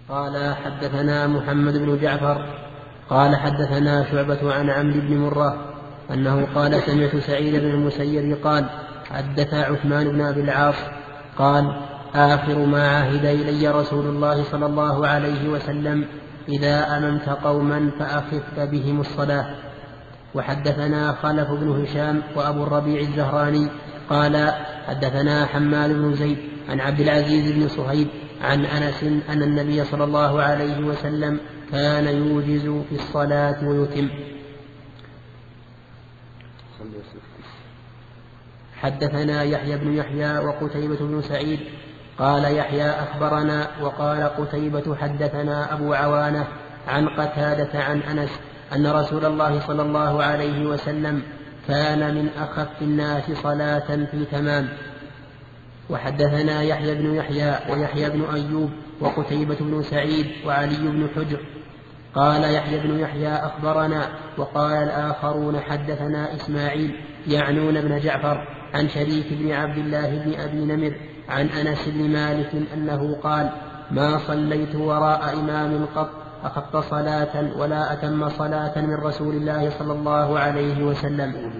قال حدثنا محمد بن جعفر قال حدثنا شعبة عن عمرو بن مرة أنه قال سمعت سعيد بن المسيب قال حدث عثمان بن أبي العاص قال آخر ما عهد إلي رسول الله صلى الله عليه وسلم إذا أممت قوما فأخف بهم الصلاة. وحدثنا خلف بن هشام وأبو الربيع الزهراني قال حدثنا حماد بن زيد عن عبد العزيز بن صهيب عن أنس أن النبي صلى الله عليه وسلم كان يوجز في الصلاة ويتم. حدثنا يحيى بن يحيى وقتيبة بن سعيد قال يحيى أخبرنا وقال قتيبة حدثنا أبو عوانة عن قتادة عن أنس أن رسول الله صلى الله عليه وسلم كان من أخف الناس صلاة في تمام. وحدثنا يحيى بن يحيى ويحيى بن أيوب وقتيبة بن سعيد وعلي بن حجر قال يحيى بن يحيى أخبرنا وقال الآخرون حدثنا إسماعيل يعنون بن جعفر عن شريك بن عبد الله بن أبي نمر عن أنس بن مالك أنه قال ما صليت وراء إمام قط أخف صلاة ولا أتم صلاة من رسول الله صلى الله عليه وسلم.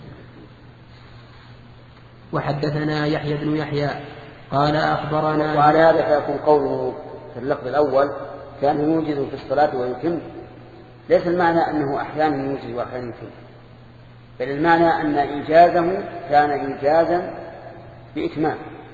وحدثنا يحيى بن يحيى قال أخبرنا. وعلى هذا فيكون قوله في اللفظ الأول كان يوجز في الصلاة ويتم ليس المعنى أنه أحيانا يوجز وأحيانا يتم، بل المعنى أن إيجازه كان إيجازا بإتمام.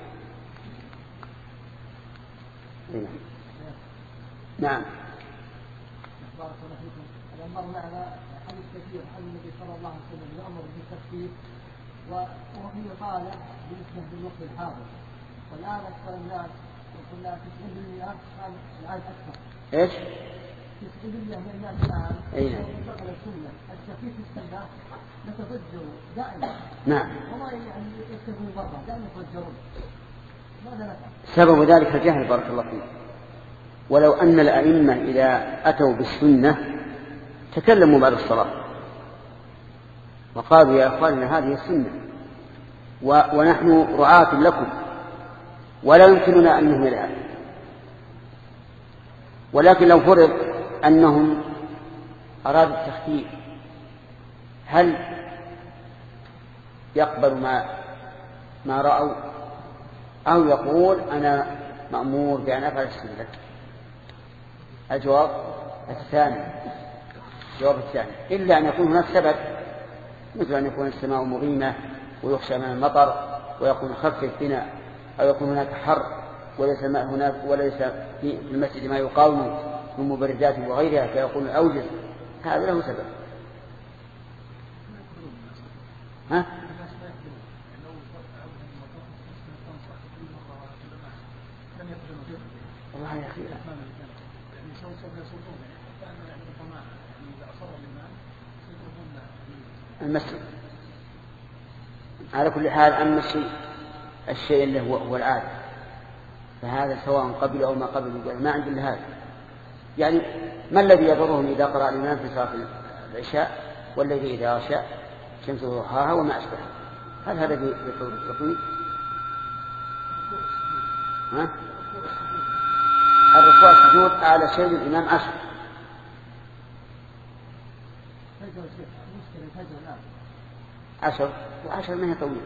نعم. بارك الله فيكم. الأمر معنا حديث كثير عن النبي صلى الله عليه وسلم يأمر بالتخفيف وفي قال بالنسبة للوقت الحاضر، والآن أكثر الناس وكنا 90% كان الآن أكثر. إيش؟ 90% من الناس الآن ينتقل السنة التخفيف في السنة يتفجروا دائما. نعم. والله يعني يكتبون برا دائما يتفجرون. ماذا نفعل؟ سبب ذلك الجهل بارك الله فيك. ولو أن الأئمة إذا أتوا بالسنة تكلموا بعد الصلاة وقالوا يا أخواننا هذه السنة ونحن رعاة لكم ولا يمكننا أن نهملها، ولكن لو فرض أنهم أرادوا التخفيف هل يقبل ما رأوا أو يقول أنا مأمور بأن أفعل السنة؟ الجواب الثاني، إلا أن يكون هناك سبب، مثل أن يكون السماء مغيمة ويخشى من المطر ويكون خفف بنا، أو يكون هناك حر وليس في المسجد ما يقاوم من مبردات وغيرها فيكون أوجز، هذا له سبب. ها؟ والله يا أخي المسجد على كل حال. أما الشيء اللي هو العادة فهذا سواء قبل أو ما قبل ما عند إلا هذا. يعني ما الذي يضرهم إذا قرأ الإمام في صلاة العشاء والذي إذا غشى شمس ضحاها وما أشبه؟ هل هذا يطور التقويم؟ الركوع السجود أعلى شيء الإمام 10. وعشر ما هي طويلة.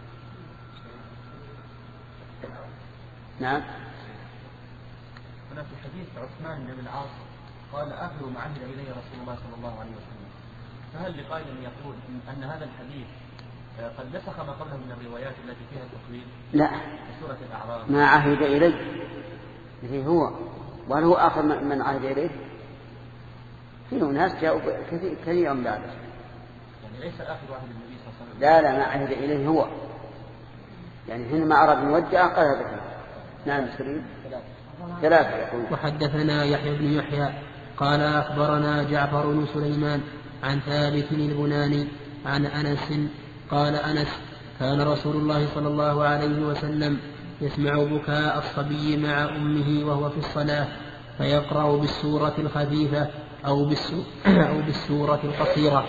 نعم. هنا في حديث عثمان بن العاص قال آخر ما عهد إليه رسول الله صلى الله عليه وسلم، فهل لقائل يقول أن هذا الحديث قد نسخ ما قبله من الروايات التي فيها التقليد؟ لا، سورة الأعراف ما عهد إليه هو، وهل هو آخر من عهد إليه؟ فيه ناس جاءوا كثيرا بعد، يعني ليس آخر عهد النبي صلى الله عليه وسلم. لا ما عهد إليه هو، يعني حينما أراد أن يودع قال هذا. نعم. ثلاثة يقول. وحدثنا يحيى بن يحيى قال أخبرنا جعفر بن سليمان عن ثابت البناني عن أنس قال أنس كان رسول الله صلى الله عليه وسلم يسمع بكاء الصبي مع أمه وهو في الصلاة فيقرأ بالسورة الخفيفة أو بالسورة القصيرة.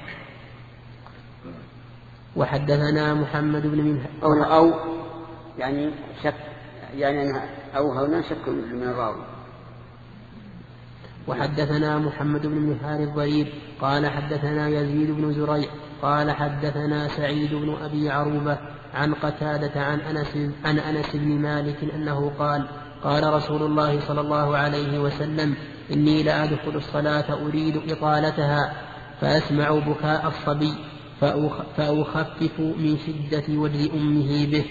وحدثنا محمد بن منهل يعني شك، يعني أو هنا شك من الراوي وحدثنا محمد بن مهار الضرير قال حدثنا يزيد بن زريع قال حدثنا سعيد بن أبي عروبة عن قتادة عن أنس بن مالك أنه قال قال رسول الله صلى الله عليه وسلم إني لأدخل الصلاة أريد إطالتها فأسمع بكاء الصبي فأخفف من شدة وجه أمه به.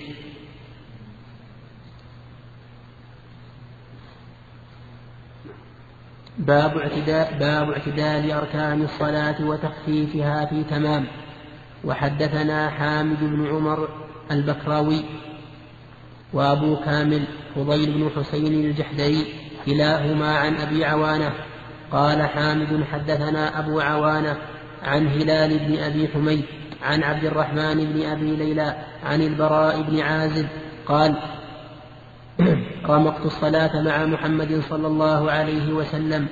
باب اعتدال أركان الصلاة وتخفيفها في تمام. وحدثنا حامد بن عمر البكراوي وأبو كامل فضيل بن حسين الجحدري كلاهما عن أبي عوانة قال حامد حدثنا أبو عوانة عن هلال بن أبي حميد عن عبد الرحمن بن أبي ليلى عن البراء بن عازب قال رمقت الصلاة مع محمد صلى الله عليه وسلم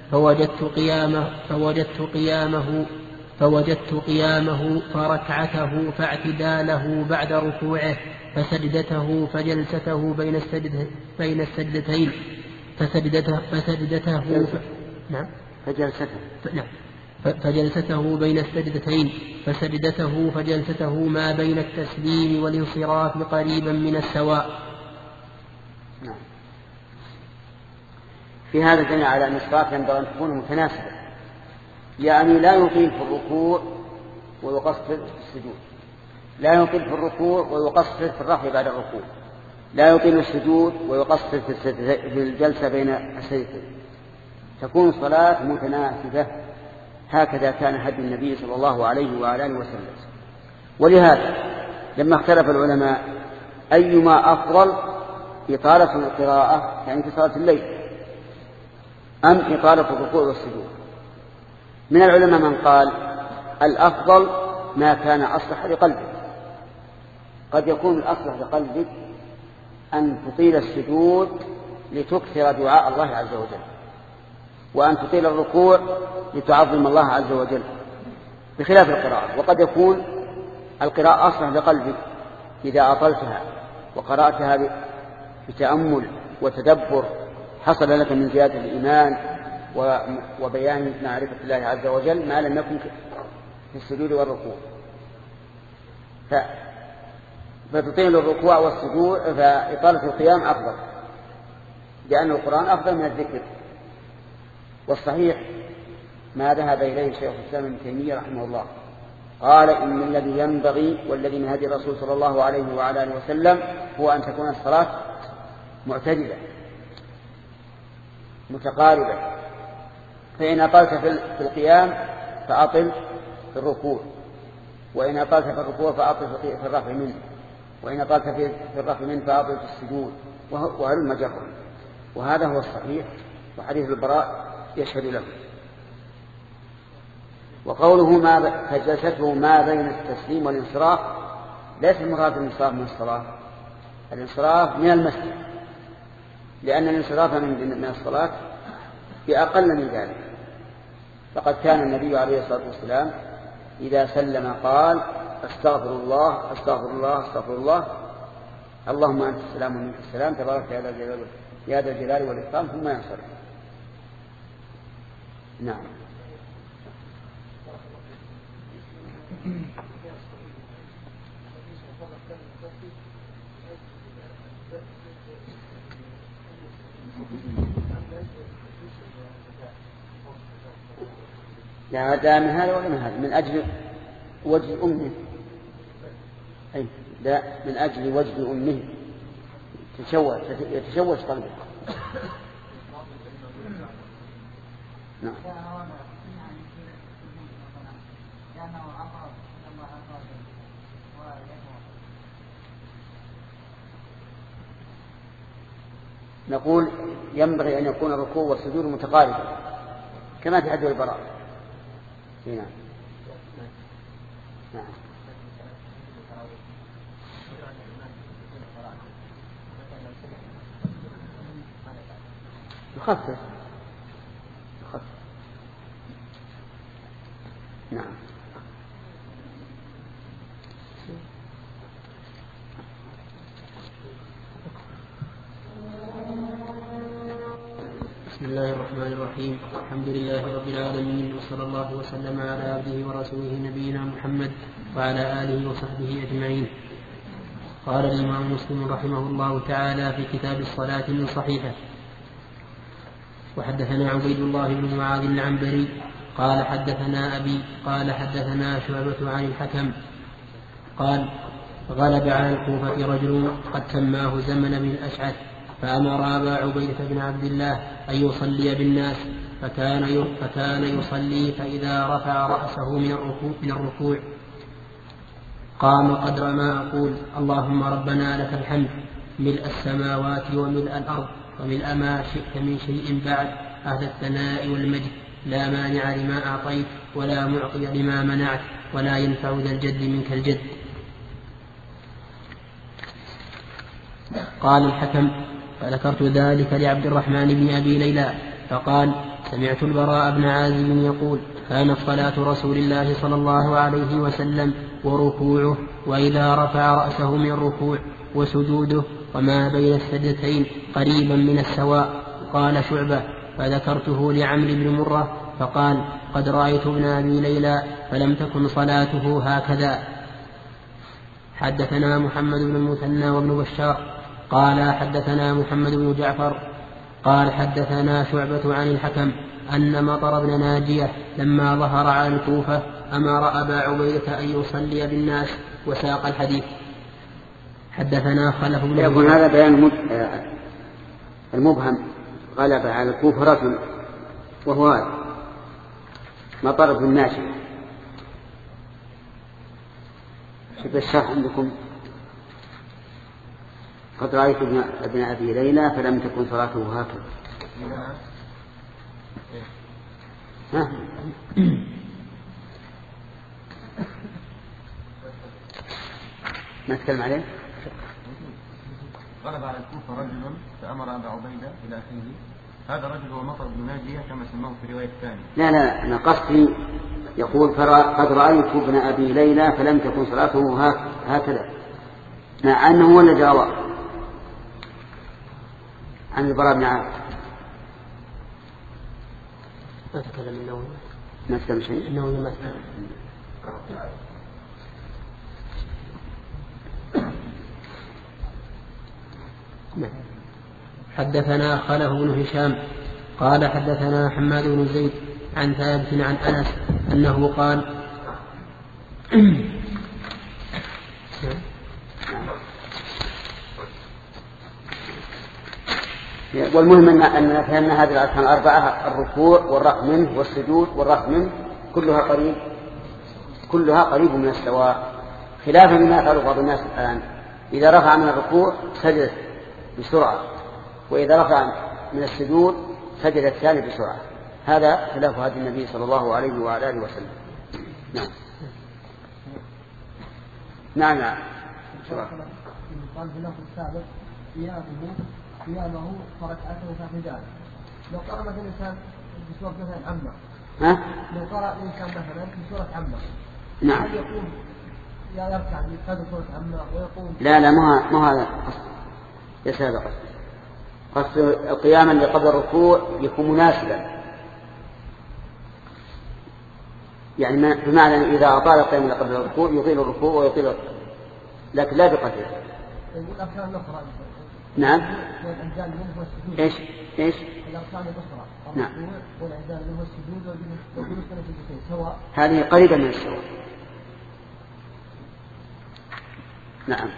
فوجدت قيامه فركعته فاعتداله بعد ركوعه فسجدته فجلسته بين السجدتين فجلسته بين السجدتين فسجدته فجلسته ما بين التسليم والانصراف قريبا من السواء. في هذا دليل على أن الصلاة ينبغي أن تكون متناسبة، يعني لا يطيل في الركوع ويقصر في السجود، لا يطيل في الركوع ويقصر في الرفع بعد الركوع، لا يطيل السجود ويقصر في الجلسة بين السجدتين، تكون صلاة متناسبة. هكذا كان هدي النبي صلى الله عليه وعلى آله وسلم. ولهذا لما اختلف العلماء أيما أفضل إطالة القراءة يعني في صلاة الليل أم إطالة الركوع والسجود، من العلماء من قال الأفضل ما كان أصلح لقلبك. قد يكون الأصلح لقلبك أن تطيل السجود لتكثر دعاء الله عز وجل، وأن تطيل الركوع لتعظم الله عز وجل بخلاف القراءة. وقد يكون القراءة أصلح لقلبك إذا أطلتها وقرأتها بتأمل وتدبر حصل لك من زيادة الإيمان وبيان معرفة الله عز وجل ما لم يكن في السجود والركوع. فتطيل الركوع والسجود، فإطالة القيام أفضل لأن القرآن أفضل من الذكر. والصحيح ما ذهب إليه شيخ الإسلام ابن تيمية رحمه الله، قال إن الذي ينبغي والذي من هدي الرسول صلى الله عليه وعلى آله وسلم هو أن تكون الصلاة معتدلة متقاربة، فإن أطلت في القيام فأطل في الركوع، وإن أطلت في الركوع فأطل في الرفع منه، وإن أطلت في الرفع منه فأطل في السجود، وهلم جرا. وهذا هو الصحيح، وحديث البراء يشهد له. وقوله فجلسته ما بين التسليم والانصراف ليس المراد الانصراف من الصلاة، الانصراف من المسجد، لأن الانصراف من الصلاة بأقل من ذلك. فقد كان النبي عليه الصلاة والسلام إذا سلم قال أستغفر الله أستغفر الله أستغفر الله اللهم أنت السلام ومنك السلام تبارك يا ذا الجلال والإكرام، ثم ينصرف. نعم. لا من هذا ولا من هذا، من أجل وجه أمه. أي لا، من أجل وجه أمه يتشوش قلبه. نعم. نقول ينبغي أن يكون الركوع والسجود متقاربا كما في حديث البراء. نعم. نعم. يخفف. نعم. بسم الله الرحمن الرحيم. الحمد لله رب العالمين، وصلى الله وسلم على عبده ورسوله نبينا محمد وعلى آله وصحبه أجمعين. قال الإمام مسلم رحمه الله تعالى في كتاب الصلاة من صحيحه: وحدثنا عبيد الله بن معاذ العنبري قال حدثنا أبي قال حدثنا شعبة عن الحكم قال: غلب على الكوفة رجل قد سماه زمن بن الأشعث، فأمر أبا عبيدة بن عبد الله أن يصلي بالناس، فكان يصلي، فإذا رفع رأسه من الركوع قام قدر ما أقول: اللهم ربنا لك الحمد ملء السماوات وملء الأرض وملء ما شئت من شيء بعد، أهل الثناء والمجد، لا مانع لما أعطيت ولا معطي لما منعت ولا ينفع ذا الجد منك الجد. قال الحكم: فذكرت ذلك لعبد الرحمن بن أبي ليلى فقال: سمعت البراء بن عازب يقول: كانت صلاة رسول الله صلى الله عليه وسلم وركوعه وإذا رفع رأسه من الركوع وسجوده وما بين السجدتين قريبا من السواء. قال شعبة: فذكرته لعمرو بن مرة فقال: قد رأيت ابن أبي ليلى فلم تكن صلاته هكذا. حدثنا محمد بن المثنى وابن بشار قال حدثنا محمد بن جعفر قال حدثنا شعبة عن الحكم أن مطر بن ناجية لما ظهر على الكوفة أمر أبا عبيدة أن يصلي بالناس، وساق الحديث. حدثنا خلف بن يكون هذا بيان المبهم. غلب على الكوفة رجل وهو مطر بن ناجية. شوف الشرح عندكم: قد رأيت ابن أبي ليلى فلم تكن صلاته هكذا. ما تكلم عليه؟ غلب على الكوفة رجل فأمر أبا عبيدة إلى آخره. هذا الرجل هو مطر بن ناجية كما سماه في رواية ثانية. لا أنا قصدي يقول: قد رأيت ابن أبي ليلى فلم تكن صلاته هكذا، مع أنه هو الذي روى عن البراء بن عازب. ما تكلم النووي. ما تكلم شيء. النووي ما تكلم. حدثنا خلف بن هشام قال حدثنا حماد بن زيد عن ثابت عن أنس أنه قال: والمهم أن فهمنا هذه الأركان الأربعة: الركوع والرفع منه والسجود والرفع منه كلها قريب من السواء، خلافا مما يفعل بعض الناس الآن. إذا رفع من الركوع سجد بسرعة، وإذا رفع من السجود سجد الثاني بسرعة. هذا خلاف هدي النبي صلى الله عليه وعلى آله وسلم. نعم. قال في اللفظ السابق: قيامه فركعته فاعتداله. لو قرأ مثلا الإنسان بسورة مثلا عمّة، لو قرأ الإنسان مثلا بسورة عمّة، نعم، هل يقوم يركع بقدر سورة عمّة ويقوم؟ لا ما هذا يا سابق. قصد القيام اللي قبل الركوع يكون مناسبا، يعني بمعنى إذا أطال القيام اللي قبل الركوع يطيل الركوع ويطيل، لكن لا بقدره. الأركان الأخرى. نعم. إيش؟ الأركان الأخرى. نعم. والإعداد منه السجود والجلوس بين السجدتين سواء. هذه قريبة من السواء. نعم.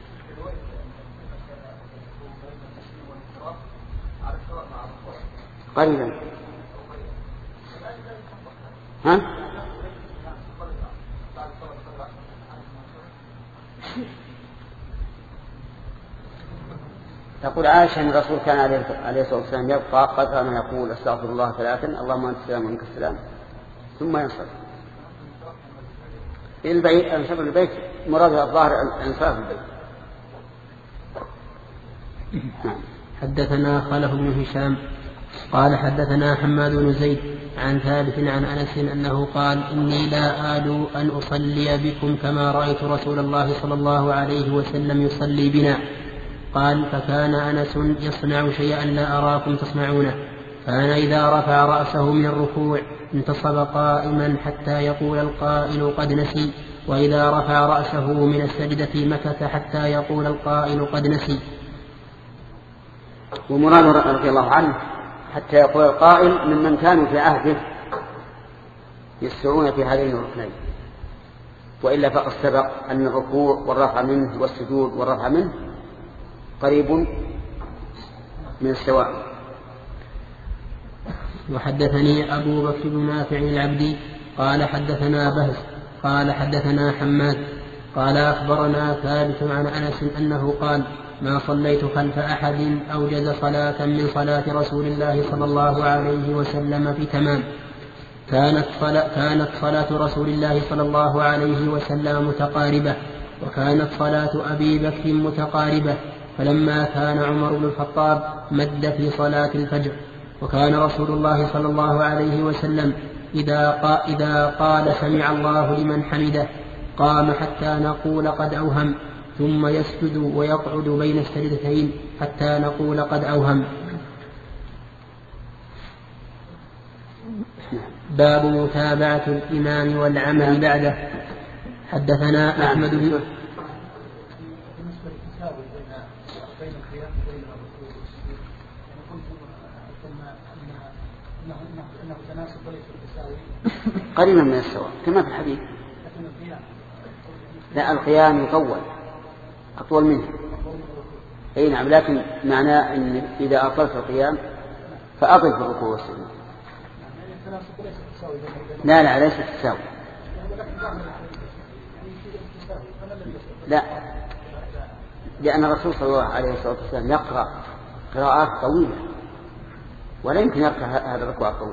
قريبا. تقول عائشة أن الرسول كان عليه الصلاة والسلام يبقى قدر ما يقول: استغفر الله 3، اللهم أنت السلام ومنك السلام، ثم ينصرف البيت. انصرف البيت مراد الظاهر انصراف البيت. حدثنا خلف بن هشام قال حدثنا حماد بن زيد عن ثابت عن أنس أنه قال: إني لا آلو أن أصلي بكم كما رأيت رسول الله صلى الله عليه وسلم يصلي بنا. قال: فكان أنس يصنع شيئا لا أراكم تصنعونه. كان إذا رفع رأسه من الركوع انتصب قائما حتى يقول القائل قد نسي، وإذا رفع رأسه من السجدة مكث حتى يقول القائل قد نسي. ومراد رضي الله عنه حتى يقول القائل ممن كانوا في عهده يسرعون في هذين الركنين، وإلا فقد سبق أن الركوع والرفع منه والسجود والرفع منه قريب من السواء. وحدثني أبو بكر بن نافع العبدي قال حدثنا بهز قال حدثنا حماد قال أخبرنا ثابت عن أنس أنه قال ما صليت خلف أحد أوجز صلاة من صلاة رسول الله صلى الله عليه وسلم في تمام. كانت صلاة رسول الله صلى الله عليه وسلم متقاربة، وكانت صلاة أبي بكر متقاربة، فلما كان عمر بن الخطاب مد في صلاة الفجر. وكان رسول الله صلى الله عليه وسلم إذا قال سمع الله لمن حمده قام حتى نقول قد أوهم، ثم يسجد ويقعد بين السجدتين حتى نقول قد أوهم. باب متابعة الإمام والعمل بعده. حدثنا أحمد بن قريبا من السواء كما في الحديث. لا، القيام يطول أطول منه. أي نعم، لكن معناه أن إذا أطلت القيام فأطل في الركوع والسجود. لا ليس تساوي. لا، لأن الرسول صلى الله عليه وسلم يقرأ قراءات طويلة ولا يمكن يقرأ هذا الركوع الطويل.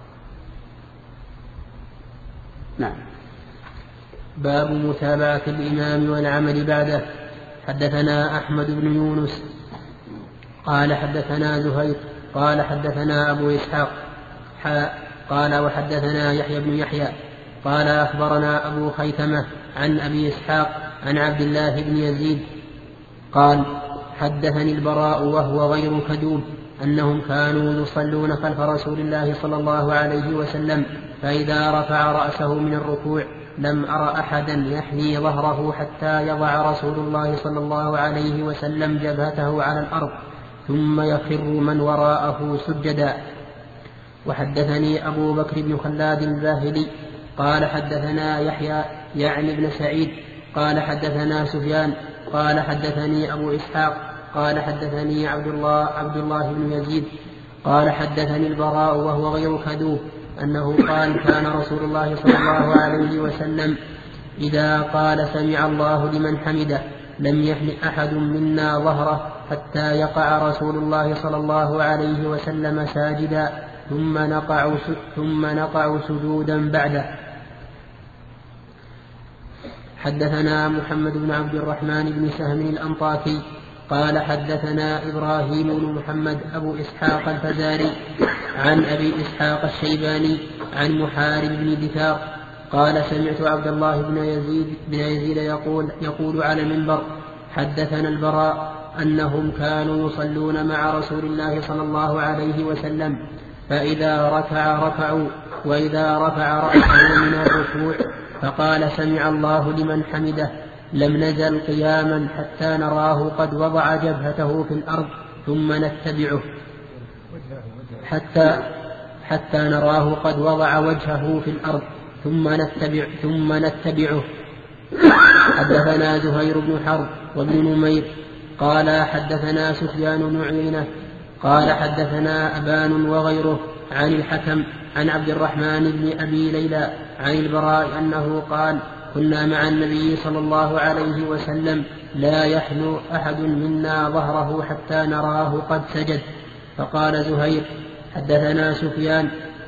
نعم. باب متابعة الإمام والعمل بعده. حدثنا أحمد بن يونس قال حدثنا زهير قال حدثنا أبو إسحاق قال وحدثنا يحيى بن يحيى قال أخبرنا أبو خيثمة عن أبي إسحاق عن عبد الله بن يزيد قال حدثني البراء وهو غير كذوب أنهم كانوا يصلون خلف رسول الله صلى الله عليه وسلم، فإذا رفع رأسه من الركوع لم أر أحدا يحني ظهره حتى يضع رسول الله صلى الله عليه وسلم جبهته على الأرض ثم يخر من وراءه سجدا. وحدثني أبو بكر بن خلاد الباهلي قال حدثنا يحيى يعني بن سعيد قال حدثنا سفيان قال حدثني أبو إسحاق قال حدثني عبد الله بن يزيد قال حدثني البراء وهو غير كذوب أنه قال كان رسول الله صلى الله عليه وسلم إذا قال سمع الله لمن حمده لم يحن أحد منا ظهره حتى يقع رسول الله صلى الله عليه وسلم ساجدا ثم نقع سجودا بعده. حدثنا محمد بن عبد الرحمن بن سهم الأنطاكي قال حدثنا إبراهيم بن محمد أبو إسحاق الفزاري عن أبي إسحاق الشيباني عن محارب بن دثار قال سمعت عبد الله بن يزيد يقول على المنبر حدثنا البراء أنهم كانوا يصلون مع رسول الله صلى الله عليه وسلم، فإذا ركع ركعوا، وإذا رفع رأسه من الركوع فقال سمع الله لمن حمده لم نزل قياما حتى نراه قد وضع جبهته في الأرض ثم نتبعه حتى نراه قد وضع وجهه في الأرض ثم نتبعه. حدثنا زهير بن حرب وابن نمير قال حدثنا سفيان بن عيينة قال حدثنا أبان وغيره عن الحكم عن عبد الرحمن بن أبي ليلى عن البراء أنه قال كنا مع النبي صلى الله عليه وسلم لا يحنو أحد منا ظهره حتى نراه قد سجد. فقال زهير حدثنا سفيان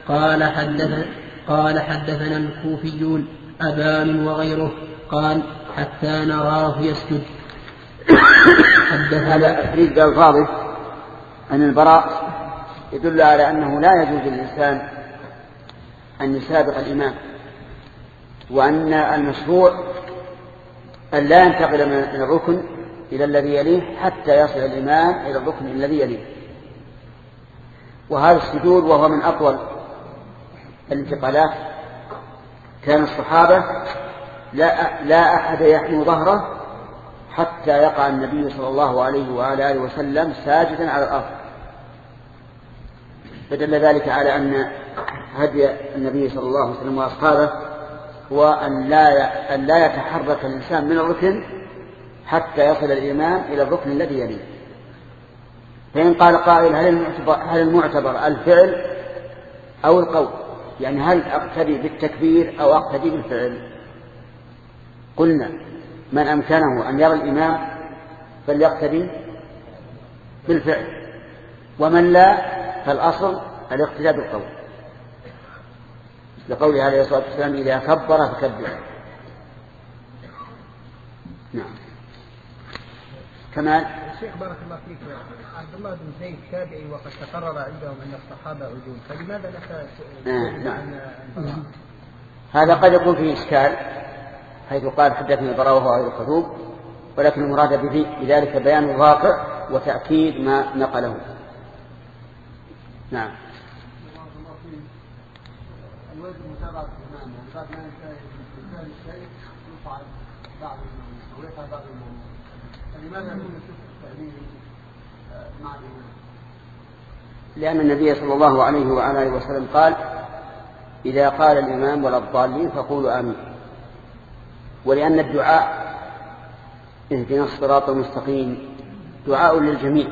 قال حدثنا الكوفيون أبان وغيره قال حتى نراه يسجد. هذا الحديث بألفاظه أن البراء يدل على أنه لا يجوز للإنسان أن يسابق الإمام، وأن المشروع أن لا ينتقل من الركن إلى الذي يليه حتى يصل الإمام إلى الركن الذي يليه. وهذا السجود وهو من أطول الانتقالات. كان الصحابة لا أحد يحنو ظهره حتى يقع النبي صلى الله عليه وعلى آله وسلم ساجدا على الأرض، فدل ذلك على أن هدي النبي صلى الله عليه وسلم وأصحابه هو أن لا يتحرك الإنسان من الركن حتى يصل الإمام إلى الركن الذي يليه. فإن قال قائل هل المعتبر الفعل أو القول؟ يعني هل أقتدي بالتكبير أو أقتدي بالفعل؟ قلنا من أمكنه أن يرى الإمام فليقتدي بالفعل، ومن لا فالأصل الاقتداء بالقول، لقوله عليه الصلاة والسلام إذا كبر فكبر. نعم. كمال. الشيخ بارك الله فيك، عبد الله بن زيد تابعي وقد تقرر عندهم أن الصحابة عدول، فلماذا نعم. هذا قد يكون فيه إشكال حيث قال حدثني البراء وهو غير الكذوب، ولكن المراد بذلك بيان الواقع وتأكيد ما نقله. نعم. الواجب متابعة الإمام، يعني بعد ما ينتهي الإنسان الشيء يفعل بعض المؤمنين أو يفعل بعض المؤمنين، فلماذا يكون التأمين مع الإمام؟ لأن النبي صلى الله عليه وعلى آله وسلم قال إذا قال الإمام ولا الضالين فقولوا آمين، ولأن الدعاء اهدنا الصراط المستقيم دعاء للجميع،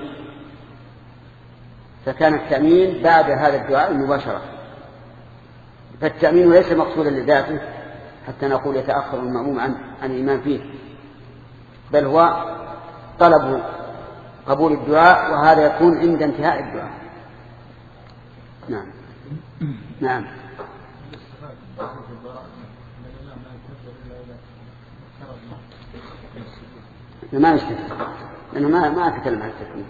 فكان التأمين بعد هذا الدعاء مباشرة، فالتأمين ليس مقصودا لذاته حتى نقول يتأخر المأموم عن الإمام فيه، بل هو طلب قبول الدعاء، وهذا يكون عند انتهاء الدعاء. نعم. نعم. ما يستفيد لأنه ما أتكلم عن التكبير،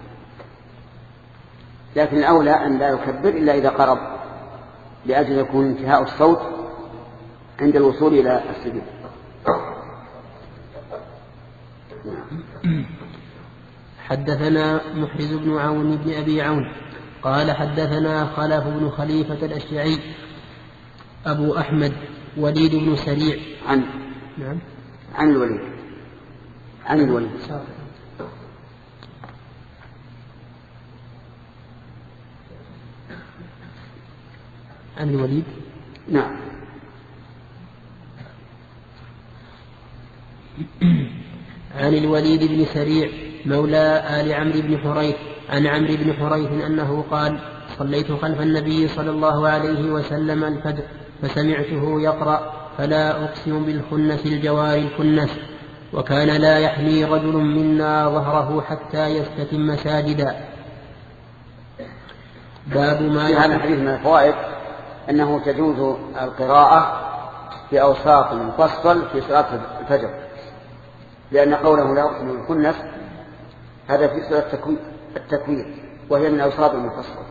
لكن الأولى أن لا يكبر إلا إذا قرب، لأجل يكون انتهاء الصوت عند الوصول إلى السجود. حدثنا محرز بن عون بن أبي عون قال حدثنا خلف بن خليفة الأشجعي أبو أحمد وليد بن سريع عن الوليد عن الوليد. نعم. عن الوليد بن سريع مولى آل عمرو بن حريث عن عمرو بن حريث أنه قال صليت خلف النبي صلى الله عليه وسلم الفجر فسمعته يقرأ فلا أقسم بالخنس الجوار الكنس، وكان لا يحمي رجل منا ظهره حتى يستتم ساجدا. باب ما في هذا الحديث من الفوائد أنه تجوز القراءة في أوساط مفصل في صلاة الفجر، لأن قوله لا أقسم بالخنس هذا في صلاة التكوير وهي من أوساط المفصل.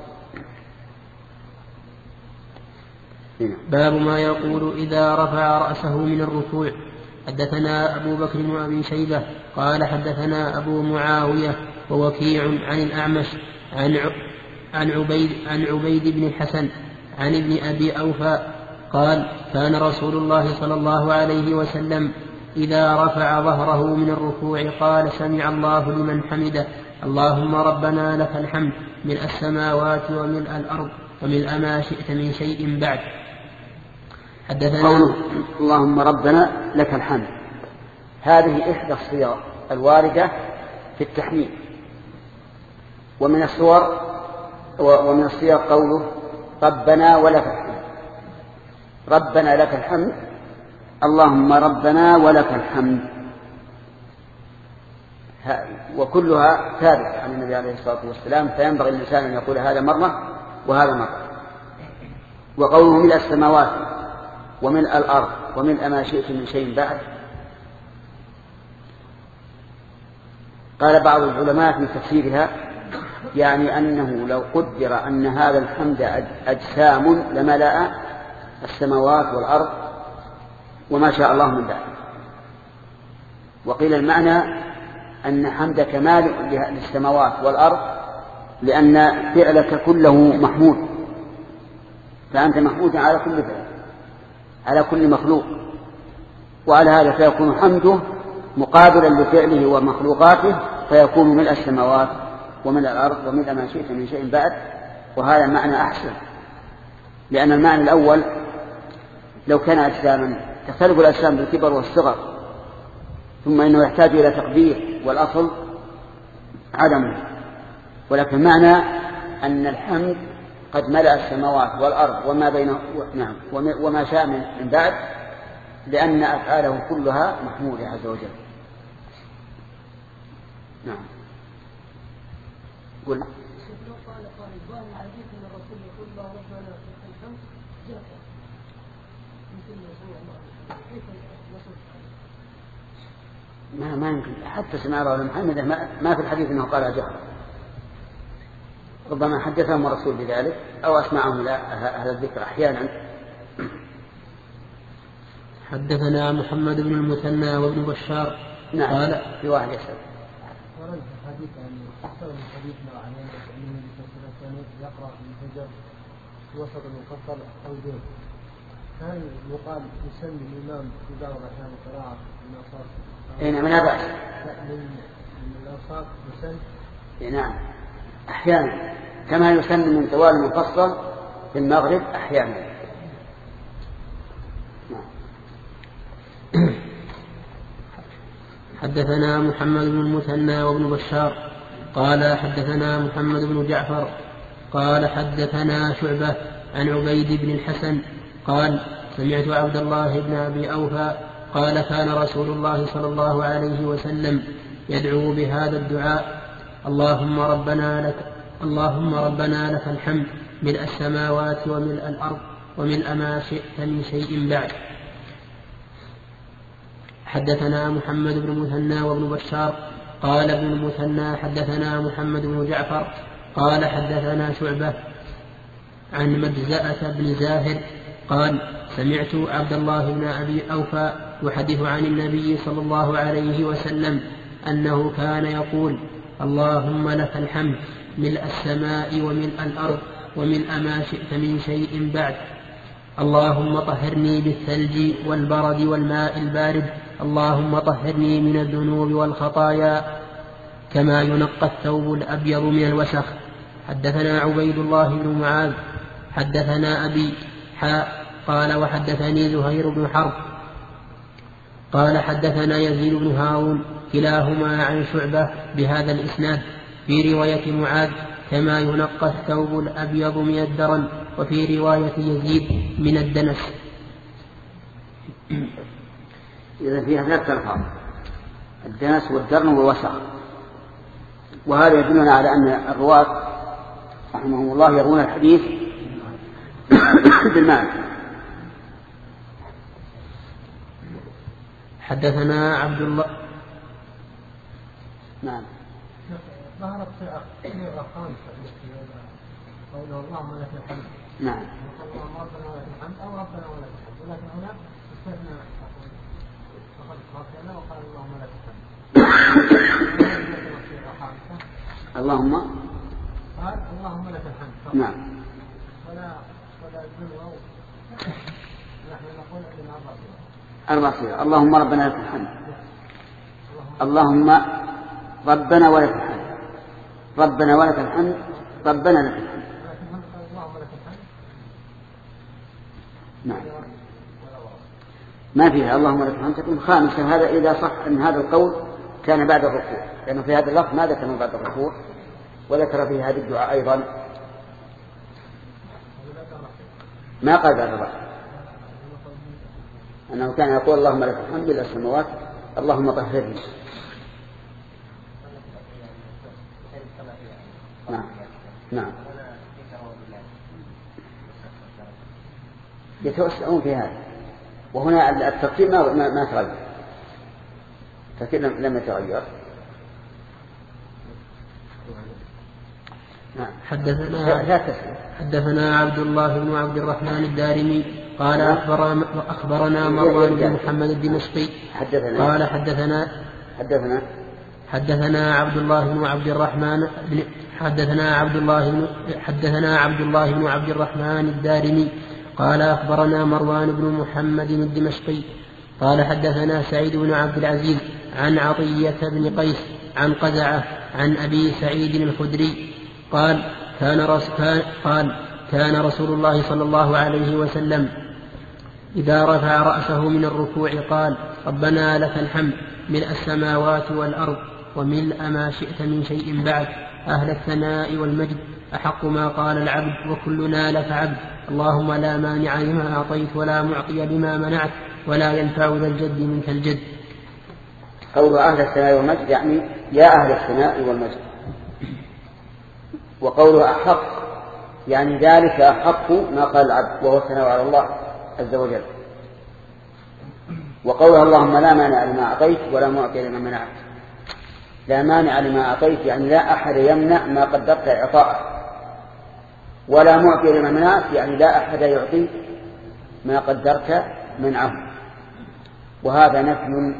باب ما يقول إذا رفع رأسه من الركوع. حدثنا أبو بكر بن أبي شيبة قال حدثنا أبو معاوية ووكيع عن الأعمش عن عبيد بن حسن عن ابن أبي أوفى قال كان رسول الله صلى الله عليه وسلم إذا رفع ظهره من الركوع قال سمع الله لمن حمده اللهم ربنا لك الحمد ملء السماوات وملء الأرض وملء ما شئت من شيء بعد. حدثنا قوله اللهم ربنا لك الحمد هذه إحدى الصيغ الواردة في التحميد، ومن الصيغ قوله ربنا ولك الحمد، ربنا لك الحمد اللهم ربنا ولك الحمد، وكلها ثابتة عن النبي عليه الصلاة والسلام، فينبغي الإنسان أن يقول هذا مرة وهذا مرة. وقوله ملء السماوات وملء الأرض وملء ما شئت من شيء بعد، قال بعض العلماء في تفسيرها يعني أنه لو قدر أن هذا الحمد أجسام لملأ السماوات والأرض وما شاء الله من ذلك. وقيل المعنى أن حمد كمال للسماوات والأرض لأن فعلك كله محمود، فأنت محمود على كل فعل، على كل مخلوق، وعلى هذا فيكون حمده مقابلا لفعله ومخلوقاته، فيكون ملء السماوات وملء الأرض وملء ما شئت من شيء بعد. وهذا معنى أحسن، لأن المعنى الأول لو كان أجساما تختلف الأجسام بالكبر والصغر، ثم إنه يحتاج إلى تقدير، والأصل عدمه. ولكن معنى أن الحمد قد ملأ السماوات والأرض وما بينه وما شاء من بعد، لأن أفعاله كلها محمودة عز وجل. نعم. قل. ما يمكن حتى سمع الله محمد ما في الحديث أنه قال جهرا، ربما حدثهم الرسول بذلك أو أسمعهم أهل الذكر أحيانا. حدثنا محمد بن المثنى وابن بشار. نعم. قال في واحد يسأل ورد الحديث أن أكثر من حديث نوعين، أن النبي صلى الله عليه وسلم يقرأ في الفجر في وسط المفصل أو دون، هل يقال يسمي الإمام في بعض الأحيان القراءة من أوساط؟ أين من هذا؟ من الأوساط يسمي. نعم أحيانا، كما يسمي من طوال المفصل في المغرب أحيانا. حدثنا محمد بن المثنى وابن بشار قال حدثنا محمد بن جعفر قال حدثنا شعبة عن عبيد بن الحسن قال سمعت عبد الله بن أبي أوفى قال كان رسول الله صلى الله عليه وسلم يدعو بهذا الدعاء: اللهم ربنا لك الحمد ملء السماوات وملء الأرض وملء ما شئت من شيء بعد. حدثنا محمد بن المثنى وابن بشار قال ابن المثنى حدثنا محمد بن جعفر قال حدثنا شعبة عن مجزأة بن زاهر قال سمعت عبد الله بن أبي أوفى يحدث عن النبي صلى الله عليه وسلم أنه كان يقول: اللهم لك الحمد ملء السماء وملء الأرض وملء ما شئت من شيء بعد. اللهم طهرني بالثلج والبرد والماء البارد. اللهم طهرني من الذنوب والخطايا كما ينقى الثوب الأبيض من الوسخ. حدثنا عبيد الله بن معاذ حدثنا أبي قال وحدثني زهير بن حرب قال حدثنا يزيد بن هارون كلاهما عن شعبة بهذا الإسناد في رواية معاذ كما ينقى الثوب الأبيض من الدرن، وفي رواية يزيد من الدنس. إذا فيها ثلاث ألفاظ: الدنس والدرن والوسخ. وهذا يدلنا على أن الرواة رحمهم الله يروون الحديث بالمعنى. حدثنا عبد الله. نعم. ظهرت في الخامسة قوله اللهم لك الحمد. نعم. اللهم ربنا ولك الحمد أو ربنا ولك الحمد، ولكن هنا استثنى فقد قاتلنا وقال اللهم لك الحمد. اللهم قال اللهم لك الحمد. نعم. ولا الدنيا نحن نقول عندنا أربع صيغ: اللهم ربنا لك الحمد، اللهم ربنا ولك الحمد، ربنا ولك الحمد، ربنا لك الحمد. نعم. ما فيها اللهم لك الحمد تكون خامسة. هذا إذا صح أن هذا القول كان بعد الركوع، لأنه في هذا اللفظ ما ذكر بعد الركوع، وذكر في هذا الدعاء أيضا ما قال بعد الركوع، أنه كان يقول اللهم لك الحمد لله السماوات اللهم طهرني. نعم. نعم. يتوسعون في هذا، وهنا الترتيب ما تغير، الترتيب لم يتغير. نعم. حدثنا عبد الله بن عبد الرحمن الدارمي قال أخبرنا مروان بن محمد الدمشقي قال حدثنا عبد الله بن عبد الرحمن حدثنا عبد الله بن عبد الرحمن الدارمي قال أخبرنا مروان بن محمد الدمشقي قال حدثنا سعيد بن عبد العزيز عن عطية بن قيس عن قزعة عن أبي سعيد الخدري قال كان رسول الله صلى الله عليه وسلم إذا رفع رأسه من الركوع قال ربنا لك الحمد ملء السماوات والأرض وملء ما شئت من شيء بعد أهل الثناء والمجد أحق ما قال العبد وكلنا لك عبد اللهم لا مانع لما أعطيت ولا معطي لما منعت ولا ينفع ذا الجد منك الجد. قول أهل الثناء والمجد يعني يا أهل الثناء والمجد. وقوله أحق يعني ذلك أحق ما قال العبد وهو الثناء على الله عز وجل. وقوله اللهم لا مانع لما أعطيت ولا معطي لما منعت. لا مانع لما أعطيت يعني لا أحد يمنع ما قدرت إعطاءه، ولا معطي لما منعت يعني لا أحد يعطي ما قدرت منعه. وهذا نفي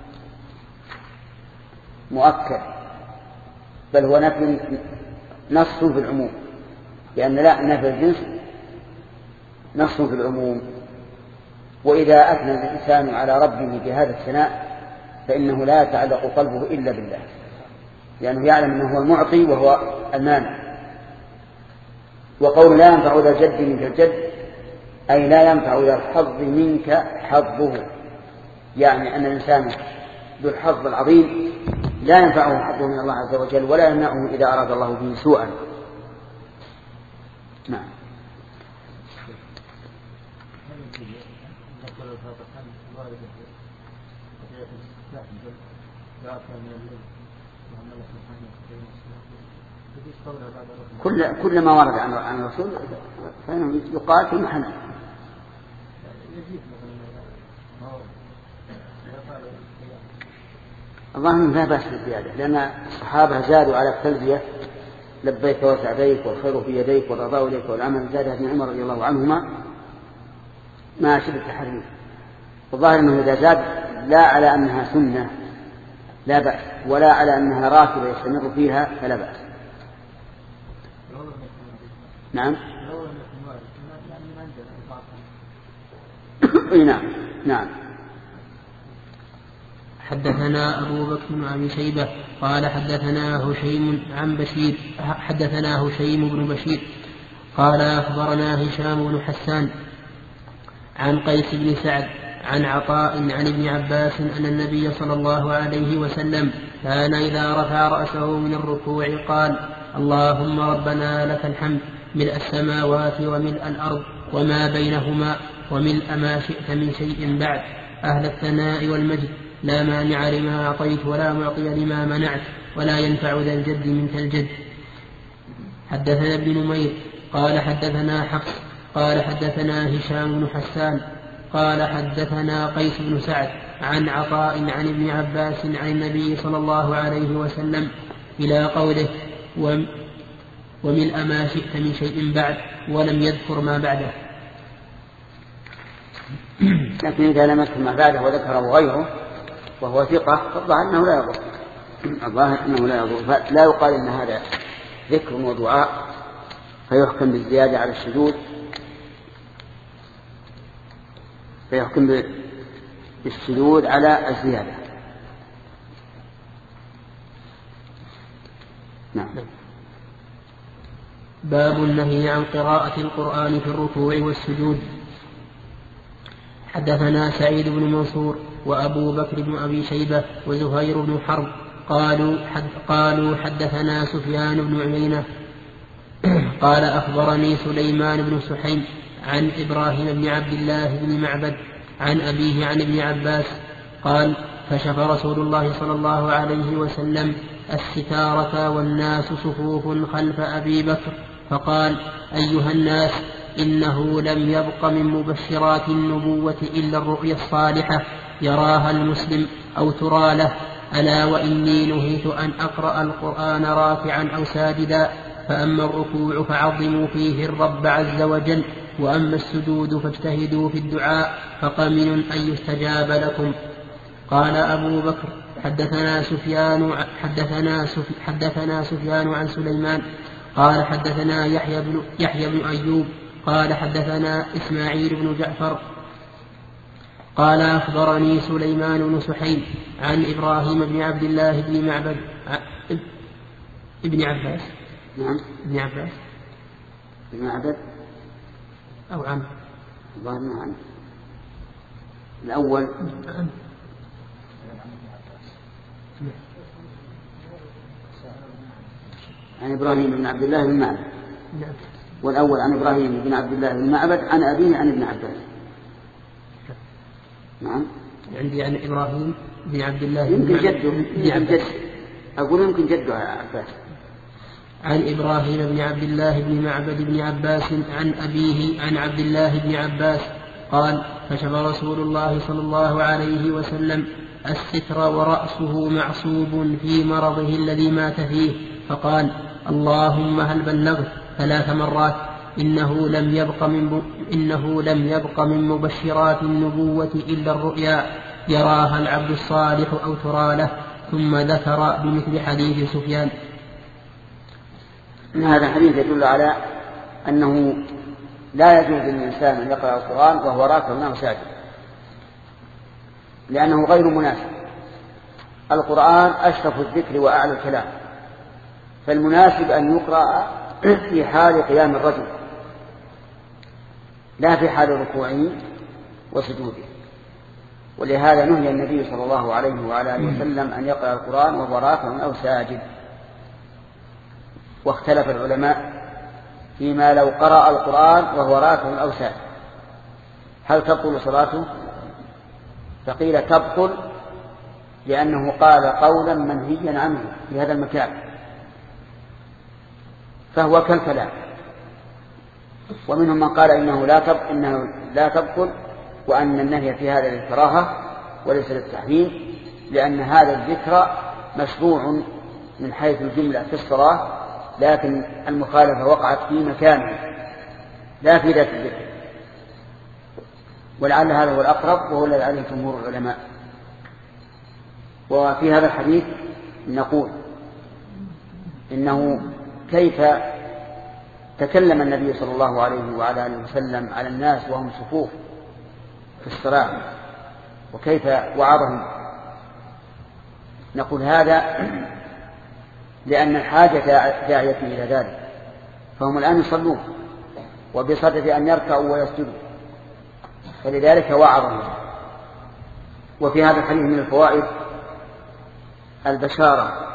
مؤكد، بل هو نفي نص في العموم، لأن لا نفي الجنس نص في العموم. وإذا أثنى الإنسان على ربه بهذا الثناء فإنه لا يتعلق قلبه إلا بالله، لأنه يعلم أنه هو المعطي وهو المانع. وقول لا ينفع ذا الجد منك الجد أي لا ينفع ذا الحظ منك حظه، يعني أن الإنسان ذو الحظ العظيم لا ينفعه حظه من الله عز وجل ولا يمنعه إذا أراد الله به سوءا. نعم. كل ما ورد عن الرسول فإنه يقال في محل. اللهم لا بأس بالزيادة، لأن الصحابة زادوا على التلبية لبيك وسعديك والخير في يديك والرضا إليك والعمل، زاد ابن عمر رضي الله عنهما ما شبه التحريم. والظاهر أنه إذا زاد لا على أنها سنة لا بأس، ولا على أنها راتبة يستمر فيها فلا بأس. نعم. نعم. حدثنا أبو بكر بن أبي شيبة قال حدثنا هشيم بن بشير قال أخبرنا هشام بن حسان عن قيس بن سعد عن عطاء عن ابن عباس أن النبي صلى الله عليه وسلم كان إذا رفع رأسه من الركوع قال اللهم ربنا لك الحمد ملء السماوات وملء الأرض وما بينهما وملء ما شئت من شيء بعد أهل الثناء والمجد لا مانع لما أعطيت ولا معطي لما منعت ولا ينفع ذا الجد منك الجد. حدثنا ابن نمير قال حدثنا حفص قال حدثنا هشام بن حسان قال حدثنا قيس بن سعد عن عطاء عن ابن عباس عن النبي صلى الله عليه وسلم إلى قوله وملء ما شئت من شيء بعد ولم يذكر ما بعده. لكن إذا لم يذكر ما بعده وذكره غيره وهو ثقة فالظاهر أنه لا يضر. فلا يقال إن هذا ذكر ودعاء فيحكم بالزيادة على الشذوذ، فيحكم بالشذوذ على الزيادة. نعم. باب النهي عن قراءة القرآن في الركوع والسجود. حدثنا سعيد بن منصور وأبو بكر بن أبي شيبة وزهير بن حرب قالوا حدثنا سفيان بن عيينة قال أخبرني سليمان بن سحيم عن إبراهيم بن عبد الله بن معبد عن أبيه عن ابن عباس قال كشف رسول الله صلى الله عليه وسلم الستارة والناس صفوف خلف أبي بكر فقال أيها الناس إنه لم يبق من مبشرات النبوة إلا الرؤيا الصالحة يراها المسلم أو ترى له ألا وإني نهيت أن أقرأ القرآن راكعا أو ساجدا فأما الركوع فعظموا فيه الرب عز وجل وأما السجود فاجتهدوا في الدعاء فقمن أن يستجاب لكم. قال أبو بكر حدثنا سفيان عن سليمان قال حدثنا يحيى بن أيوب قال حدثنا إسماعيل بن جعفر قال أخبرني سليمان بن سحيم عن إبراهيم بن عبد الله بن معبد ابن عباس. نعم. ابن عباس. ابن عبد أو عم. الظاهر عن الأول. عن إبراهيم بن عبد الله بن معبد. والأول عن إبراهيم بن عبد الله بن معبد عن أبيه عن ابن عباس. نعم. عندي عن إبراهيم بن عبد الله يمكن جده. أقول يمكن جده عباس. عن إبراهيم بن عبد الله بن معبد بن عباس عن أبيه عن عبد الله بن عباس قال كشف رسول الله صلى الله عليه وسلم الستر ورأسه معصوب في مرضه الذي مات فيه فقال اللهم هل بلغت 3 مرات إنه لم يبق من مبشرات النبوة إلا الرؤيا يراها العبد الصالح أو ترى له. ثم ذكر بمثل حديث سفيان. هذا الحديث يدل على أنه لا يجوز للإنسان أن يقرأ القرآن وهو راكع أو ساجد لأنه غير مناسب. القرآن أشرف الذكر وأعلى الكلام، فالمناسب أن يقرأ في حال قيام الرجل لا في حال ركوعه وسجوده. ولهذا نهي النبي صلى الله عليه وعلى آله وسلم أن يقرأ القرآن وهو راكع أو ساجد. واختلف العلماء فيما لو قرأ القرآن وهو راكع أو ساجد هل تبطل صلاته؟ فقيل تبطل لأنه قال قولا منهيا عنه في هذا المكان فهو كالكلام. ومنهم من قال إنه لا تبطل وأن النهي في هذا للكراهة وليس للتحريم، لأن هذا الذكر مشروع من حيث الجملة في الصلاة، لكن المخالفة وقعت في مكانه لا في ذات الذكر. ولعل هذا هو الأقرب وهو الذي عليه جمهور العلماء. وفي هذا الحديث نقول إنه كيف تكلم النبي صلى الله عليه وعلى آله وسلم على الناس وهم صفوف في الصلاة وكيف وعظهم. نقول هذا لأن الحاجة داعية إلى ذلك، فهم الآن يصلون وبصدد أن يركعوا ويسجدوا، فلذلك وعظهم. وفي هذا الحديث من الفوائد البشارة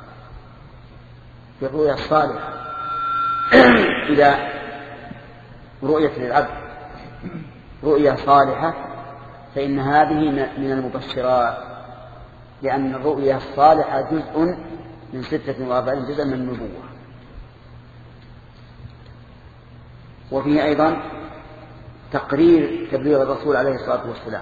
بالرؤيا الصالحة إذا رؤية للعبد رؤيا صالحة فإن هذه من المبشرات، لأن الرؤيا الصالحة جزء من 46 جزءا من النبوة. وفيه أيضا تقرير تبليغ الرسول عليه الصلاة والسلام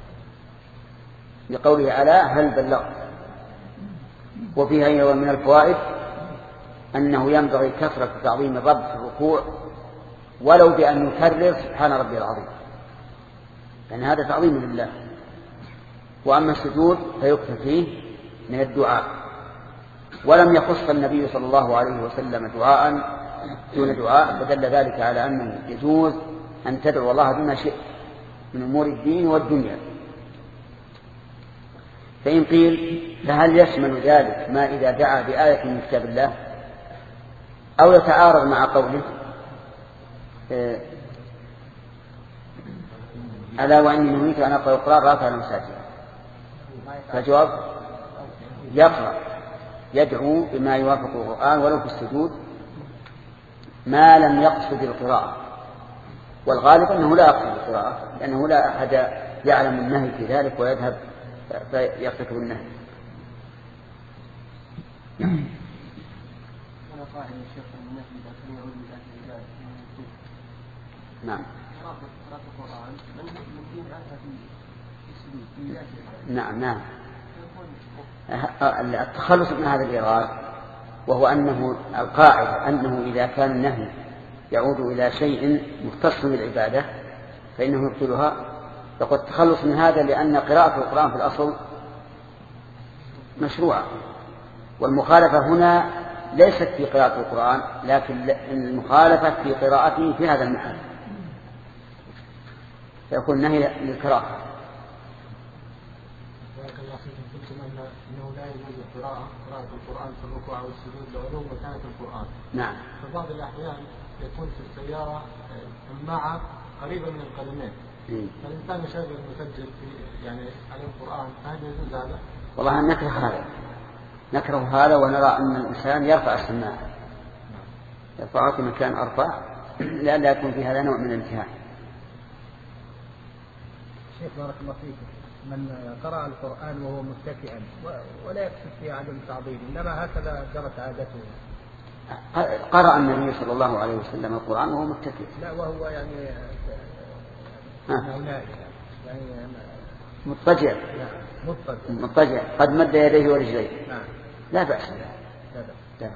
لقوله ألا هل بلغت. وفيها أيضا من الفوائد أنه ينبغي كثرة تعظيم الرب في الركوع ولو بأن يكرر سبحان ربي العظيم، لأن هذا تعظيم لله. وأما السجود فيكثر فيه من الدعاء، ولم يخص النبي صلى الله عليه وسلم دعاء دون دعاء، فدل ذلك على أنه يجوز أن تدعو الله بما شئت من أمور الدين والدنيا. فإن قيل فهل يشمل ذلك ما إذا دعا بآية من كتاب الله أو يتعارض مع قوله ألا وإني نهيت أن أقرأ القرآن راكعا ساجدا؟ فالجواب يقرأ يدعو بما يوافق القرآن ولو في السجود ما لم يقصد القراءة، والغالب أنه لا يقصد القراءة لأنه لا أحد يعلم النهي في ذلك ويذهب فيرتكب النهي. نعم. نعم. التخلص من هذا الإيراد وهو أنه القاعدة أنه إذا كان النهي يعود إلى شيء مختص بالعبادة فإنه يبطلها. فقد تخلص من هذا لأن قراءة القرآن في الأصل مشروعة. والمخالفة هنا ليست في قراءة القرآن، لكن المخالفة في قراءته في هذا المحل، فيكون نهي للكراهة. أنه لا يجوز قراءة القرآن في الركوع والسجود لعلو مكانة القرآن. نعم. في بعض الأحيان يكون في السيارة سماعة قريبة من القدمين، فالإنسان يشغل مسجل في يعني على القرآن، فهل يجوز هذا؟ والله نكره هذا ونرى أن الإنسان يرفع السماعة، يرفعها في مكان أرفع لئلا يكون في هذا نوع من الامتهان. شيخ بارك الله فيكم، من قرأ القرآن وهو متكئا ولا يقصد في عدم تعظيم، إنما هكذا جرت عادته. قرأ النبي صلى الله عليه وسلم القرآن وهو متكئ. لا، وهو يعني مضطجع قد مد يديه ورجليه. نعم. لا بأس. نعم.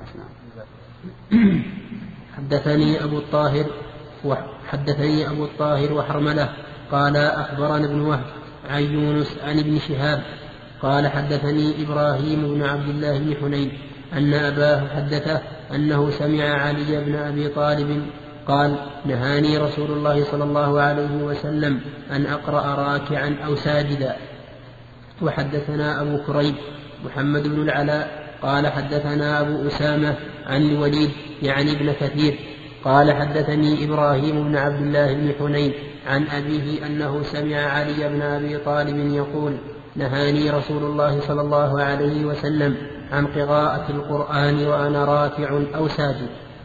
حدثني أبو الطاهر وحرملة قال أخبرنا ابن وهب عن يونس عن ابن شهاب قال حدثني إبراهيم بن عبد الله بن حنين أن أباه حدثه أنه سمع علي بن أبي طالب قال نهاني رسول الله صلى الله عليه وسلم أن أقرأ راكعا أو ساجدا. وحدثنا أبو كريب محمد بن العلاء قال حدثنا أبو أسامة عن الوليد يعني ابن كثير قال حدثني إبراهيم بن عبد الله بن حنين عن أبيه أنه سمع علي بن أبي طالب يقول نهاني رسول الله صلى الله عليه وسلم عن قراءة القرآن وأنا راكع أو ساجد.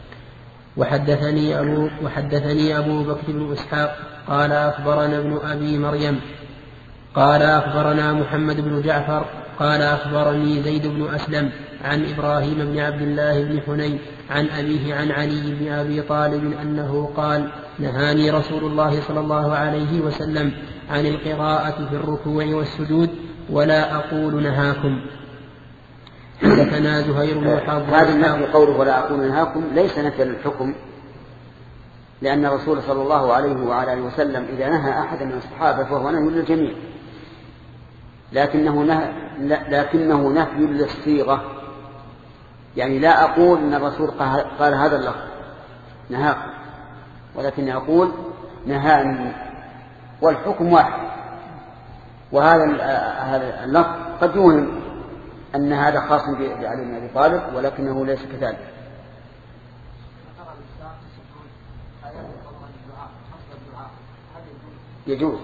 وحدثني أبو بكر بن إسحاق قال أخبرنا ابن أبي مريم قال أخبرنا محمد بن جعفر قال أخبرني زيد بن أسلم عن إبراهيم بن عبد الله بن حنين عن أبيه عن علي بن أبي طالب أنه قال نهاني رسول الله صلى الله عليه وسلم عن القراءة في الركوع والسجود ولا أقول نهاكم. حدثنا زهير بن حرب. هذا النهي قوله ولا أقول نهاكم ليس نفيا للحكم، لأن الرسول صلى الله عليه وعلى آله وسلم إذا نهى أحد من الصحابة فهو نهي للجميع، لكنه نفي للصيغة، يعني لا أقول أن الرسول قال هذا اللفظ نهاكم، ولكن أقول نهاني، والحكم واحد. وهذا اللفظ قد يوهم أن هذا خاص بعلي بن أبي طالب، ولكنه ليس كذلك. يجوز.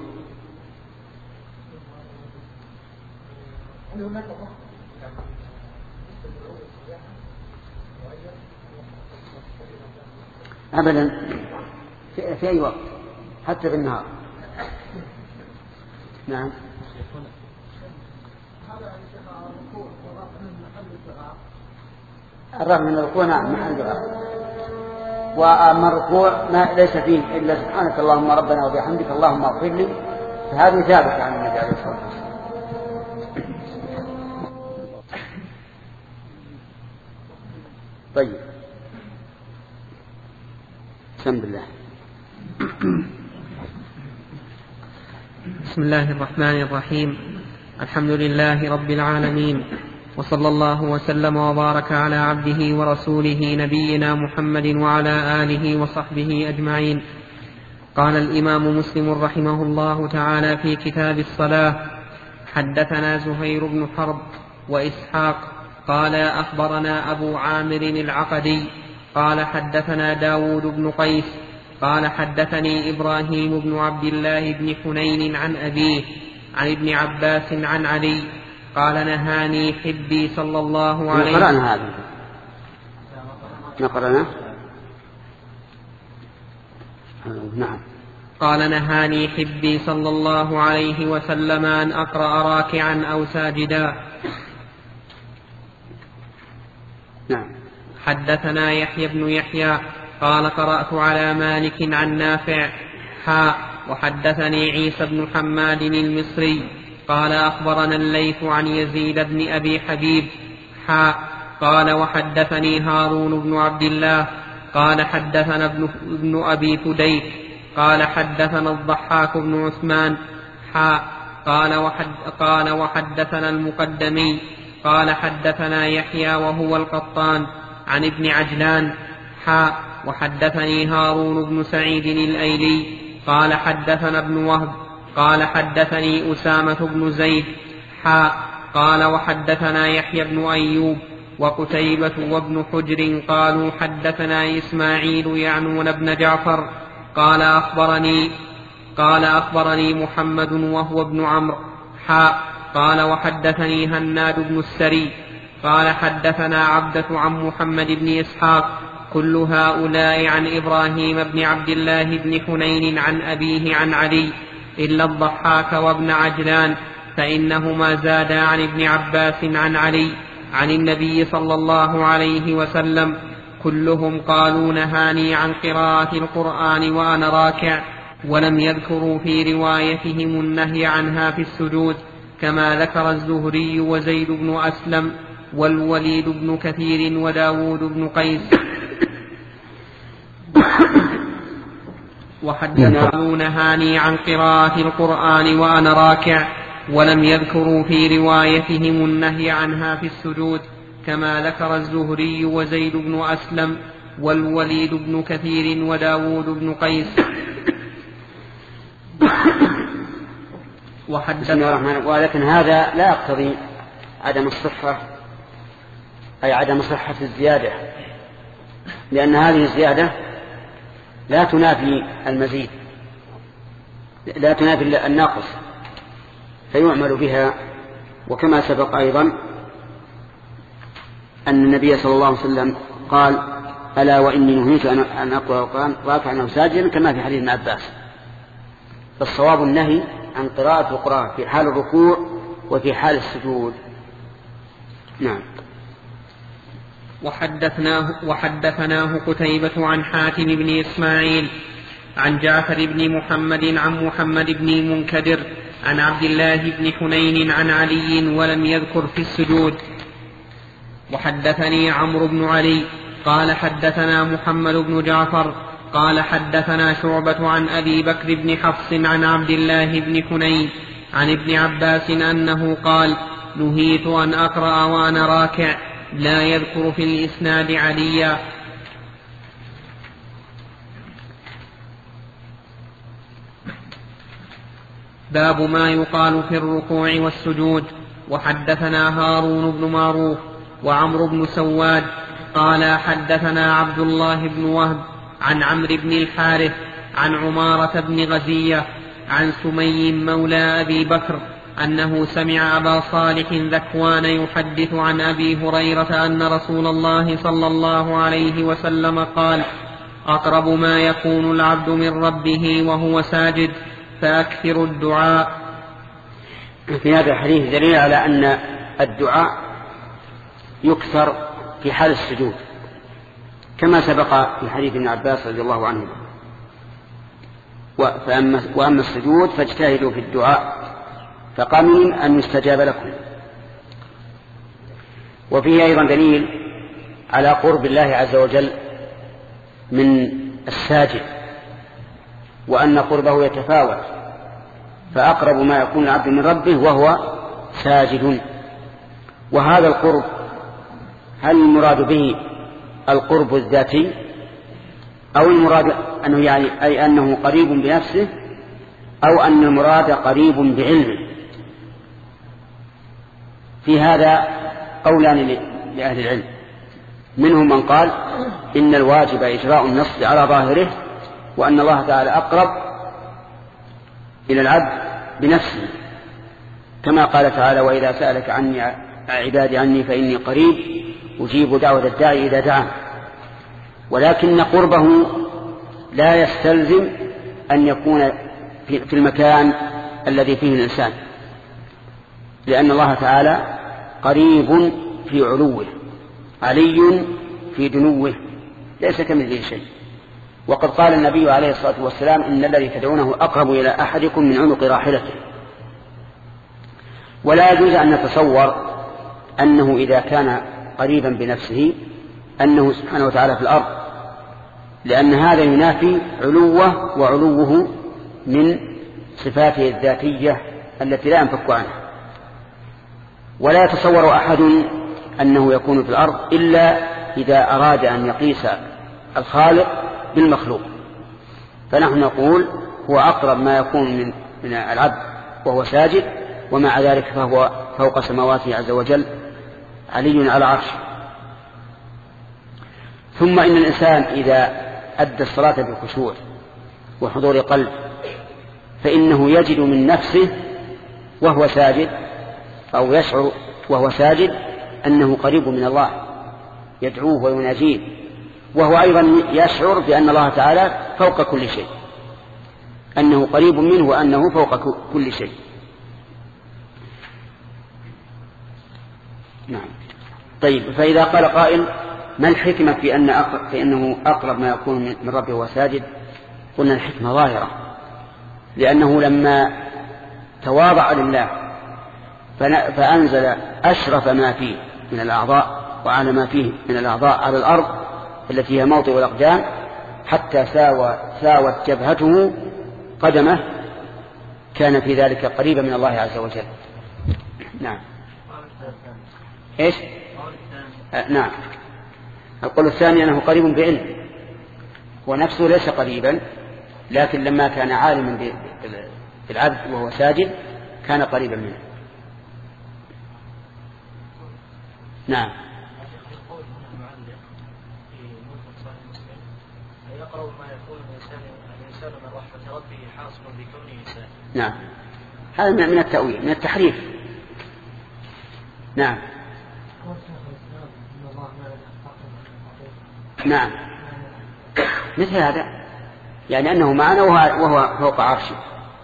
أبدا في أي وقت حتى في النهار. نعم. الرغم من الركوع نعم محل دعاء، وأما الركوع ما ليس فيه إلا سبحانك اللهم ربنا وبحمدك اللهم اغفر لي، فهذه ثابتة عن النبي عليه الصلاة والسلام. طيب بسم الله. بسم الله الرحمن الرحيم. الحمد لله رب العالمين، وصلى الله وسلم وبارك على عبده ورسوله نبينا محمد وعلى آله وصحبه أجمعين. قال الإمام مسلم رحمه الله تعالى في كتاب الصلاة: حدثنا زهير بن حرب وإسحاق قال أخبرنا أبو عامر العقدي قال حدثنا داود بن قيس قال حدثني إبراهيم بن عبد الله بن حنين عن أبيه عن ابن عباس عن علي قال نهاني حبي صلى الله عليه وسلم. قرأنا هذا نقرأنا. نعم. قال نهاني حبي صلى الله عليه وسلم أن أقرأ راكعا أو ساجدا. نعم. حدثنا يحيى بن يحيى قال قرأت على مالك عن نافع وحدثني عيسى بن حماد المصري قال أخبرنا الليث عن يزيد بن أبي حبيب قال وحدثني هارون بن عبد الله قال حدثنا ابن أبي فديك قال حدثنا الضحاك بن عثمان قال وحدثنا المقدمي قال حدثنا يحيى وهو القطان عن ابن عجلان وحدثني هارون بن سعيد الأيلي قال حدثنا ابن وهب قال حدثني أسامة بن زيد قال وحدثنا يحيى بن أيوب وقتيبة وابن حجر قالوا حدثنا إسماعيل يعنون بن جعفر قال أخبرني محمد وهو ابن عمرو قال وحدثني هناد بن السري قال حدثنا عبدة عن محمد بن إسحاق كل هؤلاء عن إبراهيم بن عبد الله بن حنين عن أبيه عن علي إلا الضحاك وابن عجلان فإنهما زادا عن ابن عباس عن علي عن النبي صلى الله عليه وسلم كلهم قالوا نهاني عن قراءة القرآن وأنا راكع ولم يذكروا في روايتهم النهي عنها في السجود كما ذكر الزهري وزيد بن أسلم والوليد بن كثير وداود بن قيس وحدثوا نهاني عن قراءة القرآن وأنا راكع ولم يذكروا في روايتهم النهي عنها في السجود كما ذكر الزهري وزيد بن أسلم والوليد بن كثير وداود بن قيس بسم الله الرحمن الرحيم. ولكن هذا لا يقتضي عدم الصحة، أي عدم صحة الزيادة، لأن هذه الزيادة لا تنافي المزيد، لا تنافي الناقص، فيعمل بها. وكما سبق أيضا أن النبي صلى الله عليه وسلم قال ألا وإني نهيت أن أقرأ القرآن راكعا أو ساجدا كما في حديث ابن عباس. فالصواب النهي عن قراءة القرآن في حال الركوع وفي حال السجود. نعم. وحدثناه قتيبة عن حاتم بن إسماعيل عن جعفر بن محمد عن محمد بن منكدر عن عبد الله بن حنين عن علي ولم يذكر في السجود. وحدثني عمرو بن علي قال حدثنا محمد بن جعفر قال حدثنا شعبة عن أبي بكر بن حفص عن عبد الله بن حنين عن ابن عباس أنه قال نهيت أن أقرأ وأنا راكع لا يذكر في الإسناد عليا. باب ما يقال في الركوع والسجود. وحدثنا هارون بن معروف وعمرو بن سواد قال حدثنا عبد الله بن وهب عن عمرو بن الحارث عن عمارة بن غزية عن سمي مولى أبي بكر أنه سمع أبا صالح ذكوان يحدث عن أبي هريرة أن رسول الله صلى الله عليه وسلم قال أقرب ما يكون العبد من ربه وهو ساجد فأكثر الدعاء. في هذا الحديث دليل على أن الدعاء يكثر في حال السجود كما سبق في حديث ابن عباس رضي الله عنه. وأما السجود فاجتهدوا في الدعاء فقمن أن يستجاب لكم. وفيه أيضا دليل على قرب الله عز وجل من الساجد وأن قربه يتفاوت، فأقرب ما يكون العبد من ربه وهو ساجد. وهذا القرب هل المراد به القرب الذاتي أو المراد أنه يعني أي أنه قريب بنفسه أو أن المراد قريب بعلمه؟ في هذا قولان لأهل العلم، منهم من قال إن الواجب إجراء النص على ظاهره وأن الله تعالى أقرب إلى العبد بنفسه كما قال تعالى وإذا سألك عني عبادي عني فإني قريب أجيب دعوة الداعي إذا دعان. ولكن قربه لا يستلزم أن يكون في المكان الذي فيه الإنسان، لأن الله تعالى قريب في علوه علي في دنوه ليس كمثله شيء. وقد قال النبي عليه الصلاة والسلام إن الذي تدعونه أقرب إلى أحدكم من عنق راحلته. ولا يجوز أن نتصور أنه إذا كان قريبا بنفسه أنه سبحانه وتعالى في الأرض، لأن هذا ينافي علوه وعلوه من صفاته الذاتية التي لا ينفك عنها. ولا يتصور أحد أنه يكون في الأرض إلا إذا أراد أن يقيس الخالق بالمخلوق. فنحن نقول هو أقرب ما يكون من العبد وهو ساجد، ومع ذلك فهو فوق سماواته عز وجل علي على عرشه. ثم إن الإنسان إذا أدى الصلاة بخشوع وحضور قلب فإنه يجد من نفسه وهو ساجد، أو يشعر وهو ساجد أنه قريب من الله، يدعوه ويناجيه، وهو أيضا يشعر بأن الله تعالى فوق كل شيء، أنه قريب منه وأنه فوق كل شيء. نعم. طيب، فإذا قال قائل ما الحكمة في أنه أقرب ما يكون من ربه وهو ساجد؟ قلنا الحكمة ظاهرة، لأنه لما تواضع لله فأنزل أشرف ما فيه من الأعضاء وعلى ما فيه من الأعضاء على الأرض التي هي موطئ الأقدام، حتى ساوت جبهته قدمه، كان في ذلك قريبا من الله عز وجل. نعم. إيش؟ نعم. القول الثاني أنه قريب بعلم، ونفسه ليس قريبا، لكن لما كان عالما بالعبد وهو ساجد كان قريبا منه. نعم. يقرأ ما يكون الإنسان من رحمة ربه حاصل بكونه إنسان. نعم، هذا من التأويل، من التحريف. نعم. نعم، مثل هذا، يعني أنه معنا وهو فوق عرشه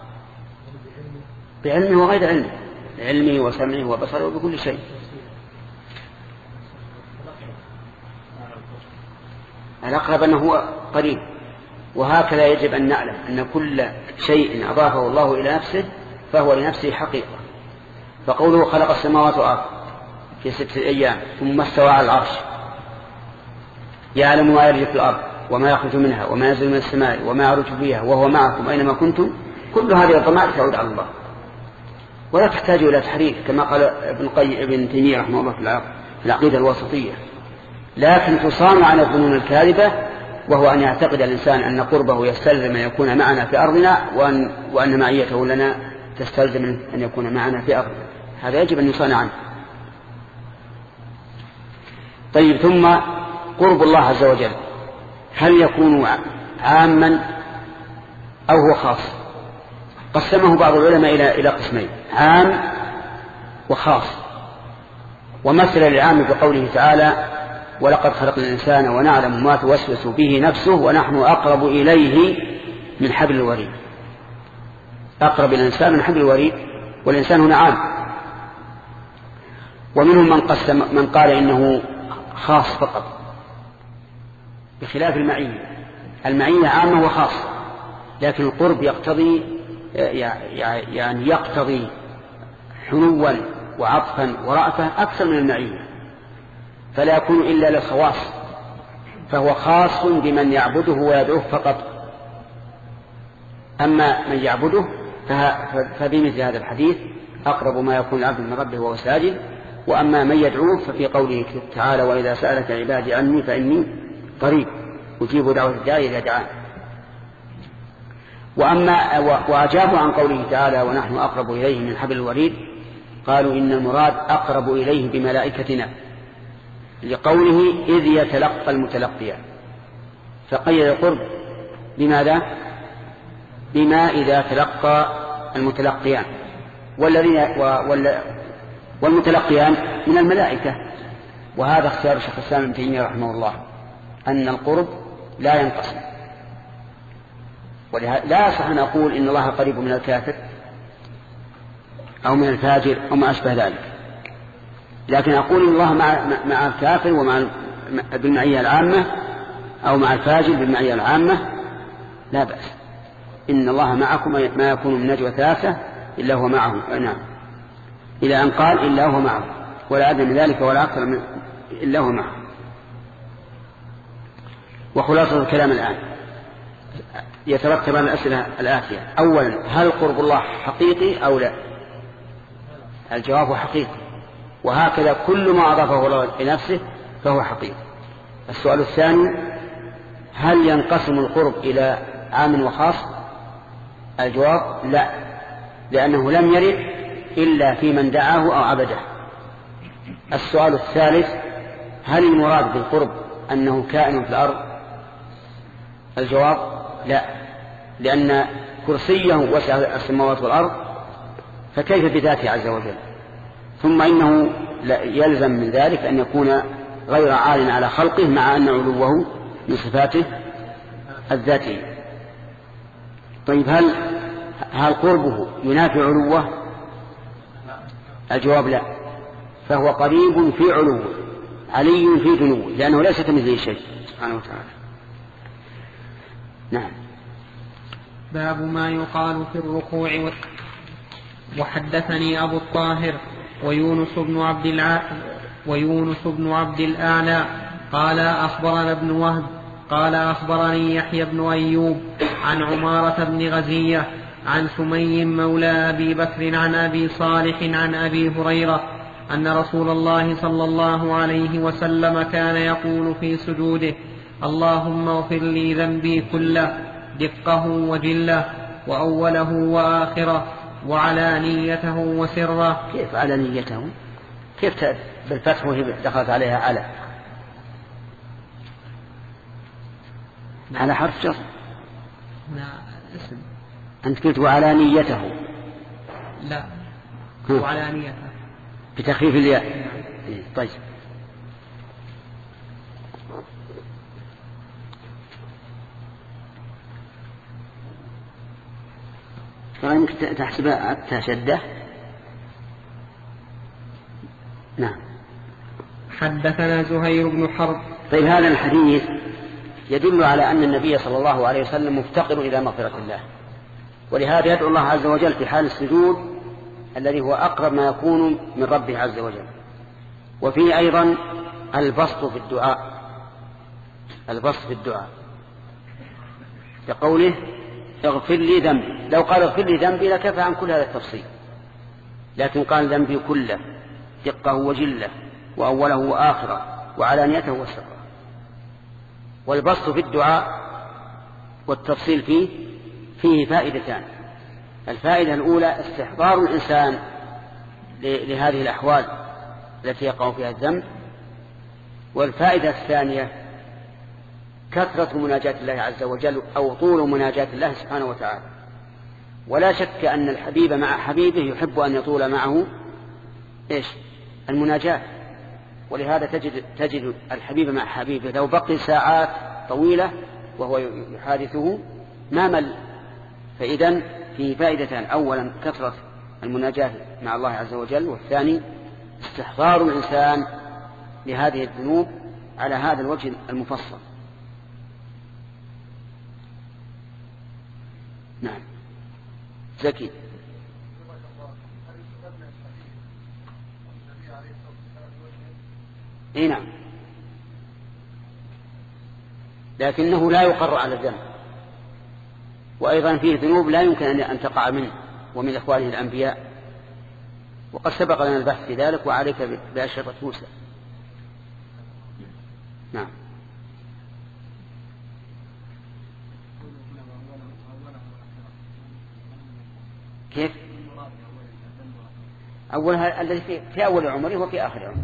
بعلمه وغير علمه، علمه وسمعه وبصره وبكل شيء. الأقرب أنه هو قريب. وهكذا يجب أن نعلم أن كل شيء أضافه الله إلى نفسه فهو لنفسه حقيقة. فقوله خلق السماوات والأرض في 6 أيام ثم استوى على العرش، يعلم ما يرجع في الأرض وما يخرج منها وما ينزل من السماء وما يعرج فيها وهو معكم أينما كنتم، كل هذه الضمائر تعود على الله ولا تحتاج إلى تحريف، كما قال ابن تيمية رحمه الله في العقيدة الوسطية. لكن تصان عن الظنون الكاذبة، وهو أن يعتقد الإنسان أن قربه يستلزم أن يكون معنا في أرضنا، وأن معيته لنا تستلزم أن يكون معنا في أرضنا. هذا يجب أن يصان عنه. طيب، ثم قرب الله عز وجل هل يكون عاما أو هو خاص؟ قسمه بعض العلماء إلى قسمين: عام وخاص. ومثل العام بقوله تعالى: ولقد خلقنا الإنسان ونعلم ما توسوس به نفسه ونحن أقرب إليه من حبل الوريد. أقرب الإنسان من حبل الوريد، والإنسان هنا عام. ومنهم من قال إنه خاص فقط، بخلاف المعية. المعية عامة وخاصة، لكن القرب يقتضي يعني يقتضي حنوا وعطفا ورأفة أكثر من المعية، فلا يكون إلا للخواص، فهو خاص بمن يعبده ويدعوه فقط. أما من يعبده فبمثل هذا الحديث أقرب ما يكون العبد من ربه وهو ساجد. وأما من يدعوه ففي قوله تعالى: وإذا سألك عبادي عني فإني قريب أجيب دعوة الداعي إذا دعان. وأجابوا عن قوله تعالى: ونحن أقرب إليه من حبل الوريد، قالوا إن المراد أقرب إليه بملائكتنا، لقوله إذ يتلقى المتلقيان، فقيد القرب بماذا؟ بما إذا تلقى المتلقيان، والمتلقيان من الملائكة. وهذا اختيار شيخ الإسلام ابن تيمية رحمه الله، أن القرب لا ينقسم. لا يصح أن أقول إن الله قريب من الكافر أو من الفاجر أو ما أشبه ذلك، لكن أقول إن الله مع الكافر ومع بالمعية العامة، أو مع الفاجر بالمعية العامة، لا بأس. إن الله معكم ما يكون من نجوى 3 إلا هو معه. نعم، إلى أن قال إلا هو معه، ولا أدنى من ذلك ولا أكثر من إلا هو معه. وخلاصة الكلام الآن يترتب على الأسئلة الآتية: أولا، هل قرب الله حقيقي أو لا؟ الجواب حقيقي، وهكذا كل ما أضافه الله لنفسه فهو حقيقة. السؤال الثاني: هل ينقسم القرب إلى عام وخاص؟ الجواب: لا، لأنه لم يرد إلا في من دعاه أو عبده. السؤال الثالث: هل المراد بالقرب أنه كائن في الأرض؟ الجواب: لا، لأن كرسيه وسع السماوات والأرض، فكيف بذاته عز وجل؟ ثم إنه يلزم من ذلك أن يكون غير عال على خلقه، مع أن علوه من صفاته الذاتية. طيب، هل قربه ينافي علوه؟ الجواب: لا، فهو قريب في علوه، علي في دنوه، لأنه ليس كمثله شيء سبحانه وتعالى. نعم. باب ما يقال في الركوع. وحدثني أبو الطاهر ويونس بن عبد الأعلى قال أخبرنا ابن وهب قال أخبرني يحيى بن أيوب عن عمارة بن غزية عن سمي مولى أبي بكر عن أبي صالح عن أبي هريرة أن رسول الله صلى الله عليه وسلم كان يقول في سجوده: اللهم اغفر لي ذنبي كله، دقه وجله، وأوله وآخره، وعلانيته وسره. كيف علانيته؟ كيف بالفتح وهي دخلت عليها على حرف جر؟ اسم. أنت قلت وعلانيته. لا، وعلانيته بتخفيف الياء. طيب. فيمكن تحسبها التشدة. نعم. حدثنا زهير بن حرب. طيب، هذا الحديث يدل على أن النبي صلى الله عليه وسلم مفتقر إلى مغفرة الله، ولهذا يدعو الله عز وجل في حال السجود الذي هو أقرب ما يكون من ربه عز وجل. وفيه أيضا البسط في الدعاء كقوله: اغفر لي ذنبي. لو قال اغفر لي ذنبي لكفى عن كل هذا التفصيل، لكن قال ذنبي كله، دقه وجله، وأوله وآخره، وعلانيته وسره. والبسط في الدعاء والتفصيل فيه فائدتان. الفائدة الأولى استحضار الإنسان لهذه الأحوال التي يقع فيها الذنب. والفائدة الثانية كثرة مناجاة الله عز وجل أو طول مناجاة الله سبحانه وتعالى. ولا شك أن الحبيب مع حبيبه يحب أن يطول معه المناجاة. ولهذا تجد الحبيب مع حبيبه لو بقي ساعات طويلة وهو يحادثه ما مل. فإذن في فائدتان: أولا كثرة المناجاة مع الله عز وجل، والثاني استحضار الإنسان لهذه الذنوب على هذا الوجه المفصل. نعم. زكي. نعم، لكنه لا يقر على الذنب. وأيضا فيه ذنوب لا يمكن أن تقع منه ومن إخوانه الأنبياء، وقد سبق لنا البحث في ذلك، وعليك بأشرطة موسى. نعم. كيف؟ أولها الذي في أول عمره وفي آخر عمره.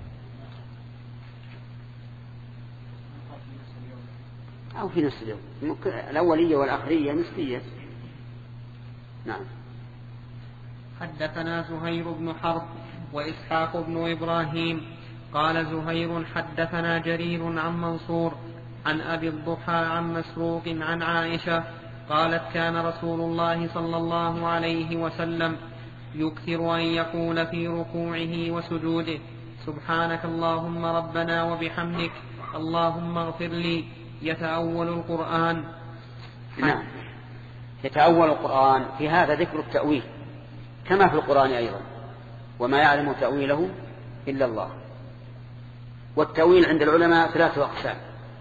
أو في نفس اليوم، الأولية والآخرية نسبية. نعم. حدثنا زهير بن حرب وإسحاق بن إبراهيم قال زهير حدثنا جرير عن منصور عن أبي الضحى عن مسروق عن عائشة قالت: كان رسول الله صلى الله عليه وسلم يكثر أن يقول في ركوعه وسجوده: سبحانك اللهم ربنا وبحمدك، اللهم اغفر لي. يتأول القرآن. نعم، يتأول القرآن. في هذا ذكر التأويل كما في القرآن أيضا، وما يعلم تأويله إلا الله. والتأويل عند العلماء 3 أقسام: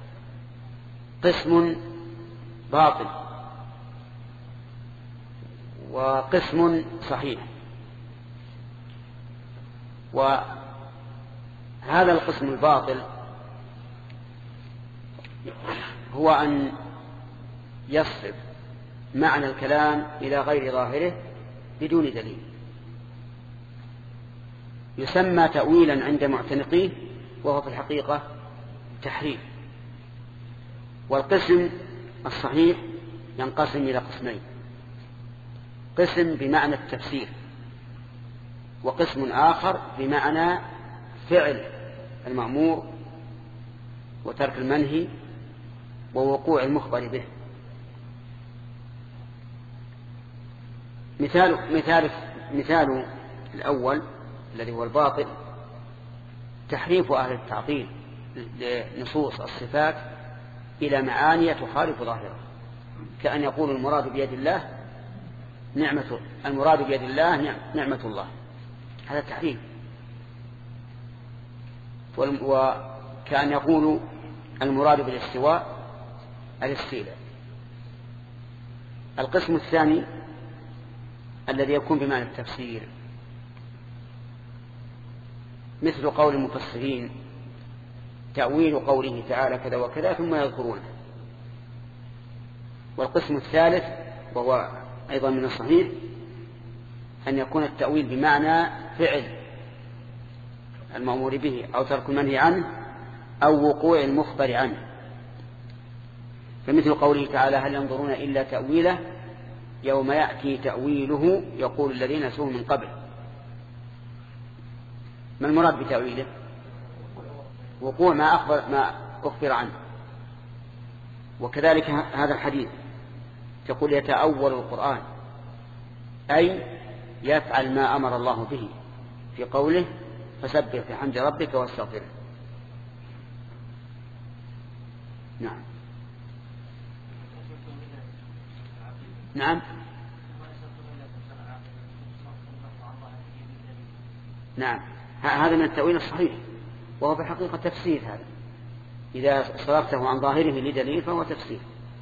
قسم باطل، وقسم صحيح، هذا القسم الباطل هو أن يصرف معنى الكلام إلى غير ظاهره بدون دليل، يسمى تأويلا عند معتنقيه وهو في الحقيقة تحريف. والقسم الصحيح ينقسم إلى قسمين: قسم بمعنى التفسير، وقسم آخر بمعنى فعل المأمور وترك المنهي ووقوع المخبر به. مثال الأول الذي هو الباطل تحريف أهل التعطيل لنصوص الصفات إلى معاني تخالف ظاهرة، كأن يقول المراد بيد الله نعمة، المراد بيد الله نعمة الله، هذا تحريف. وكأن يقول المراد بالاستواء الاستيلاء. القسم الثاني الذي يكون بمعنى التفسير مثل قول المفسرين تأويل قوله تعالى كذا وكذا ثم يذكرونه. والقسم الثالث وهو أيضا من الصحيح أن يكون التأويل بمعنى فعل المأمور به أو ترك المنهي عنه أو وقوع المخبر عنه، فمثل قوله تعالى هل ينظرون إلا تأويله يوم يأتي تأويله يقول الذين نسوه من قبل. ما المراد بتأويله؟ وقوع ما أخبر عنه. وكذلك هذا الحديث تقول يتأول القرآن أي يفعل ما أمر الله به في قوله فسبح بحمد ربك واستغفره. نعم نعم نعم هذا من التأويل الصحيح وهو بحقيقة تفسير. هذا إذا صرفته عن ظاهره لدليل فهو تفسير.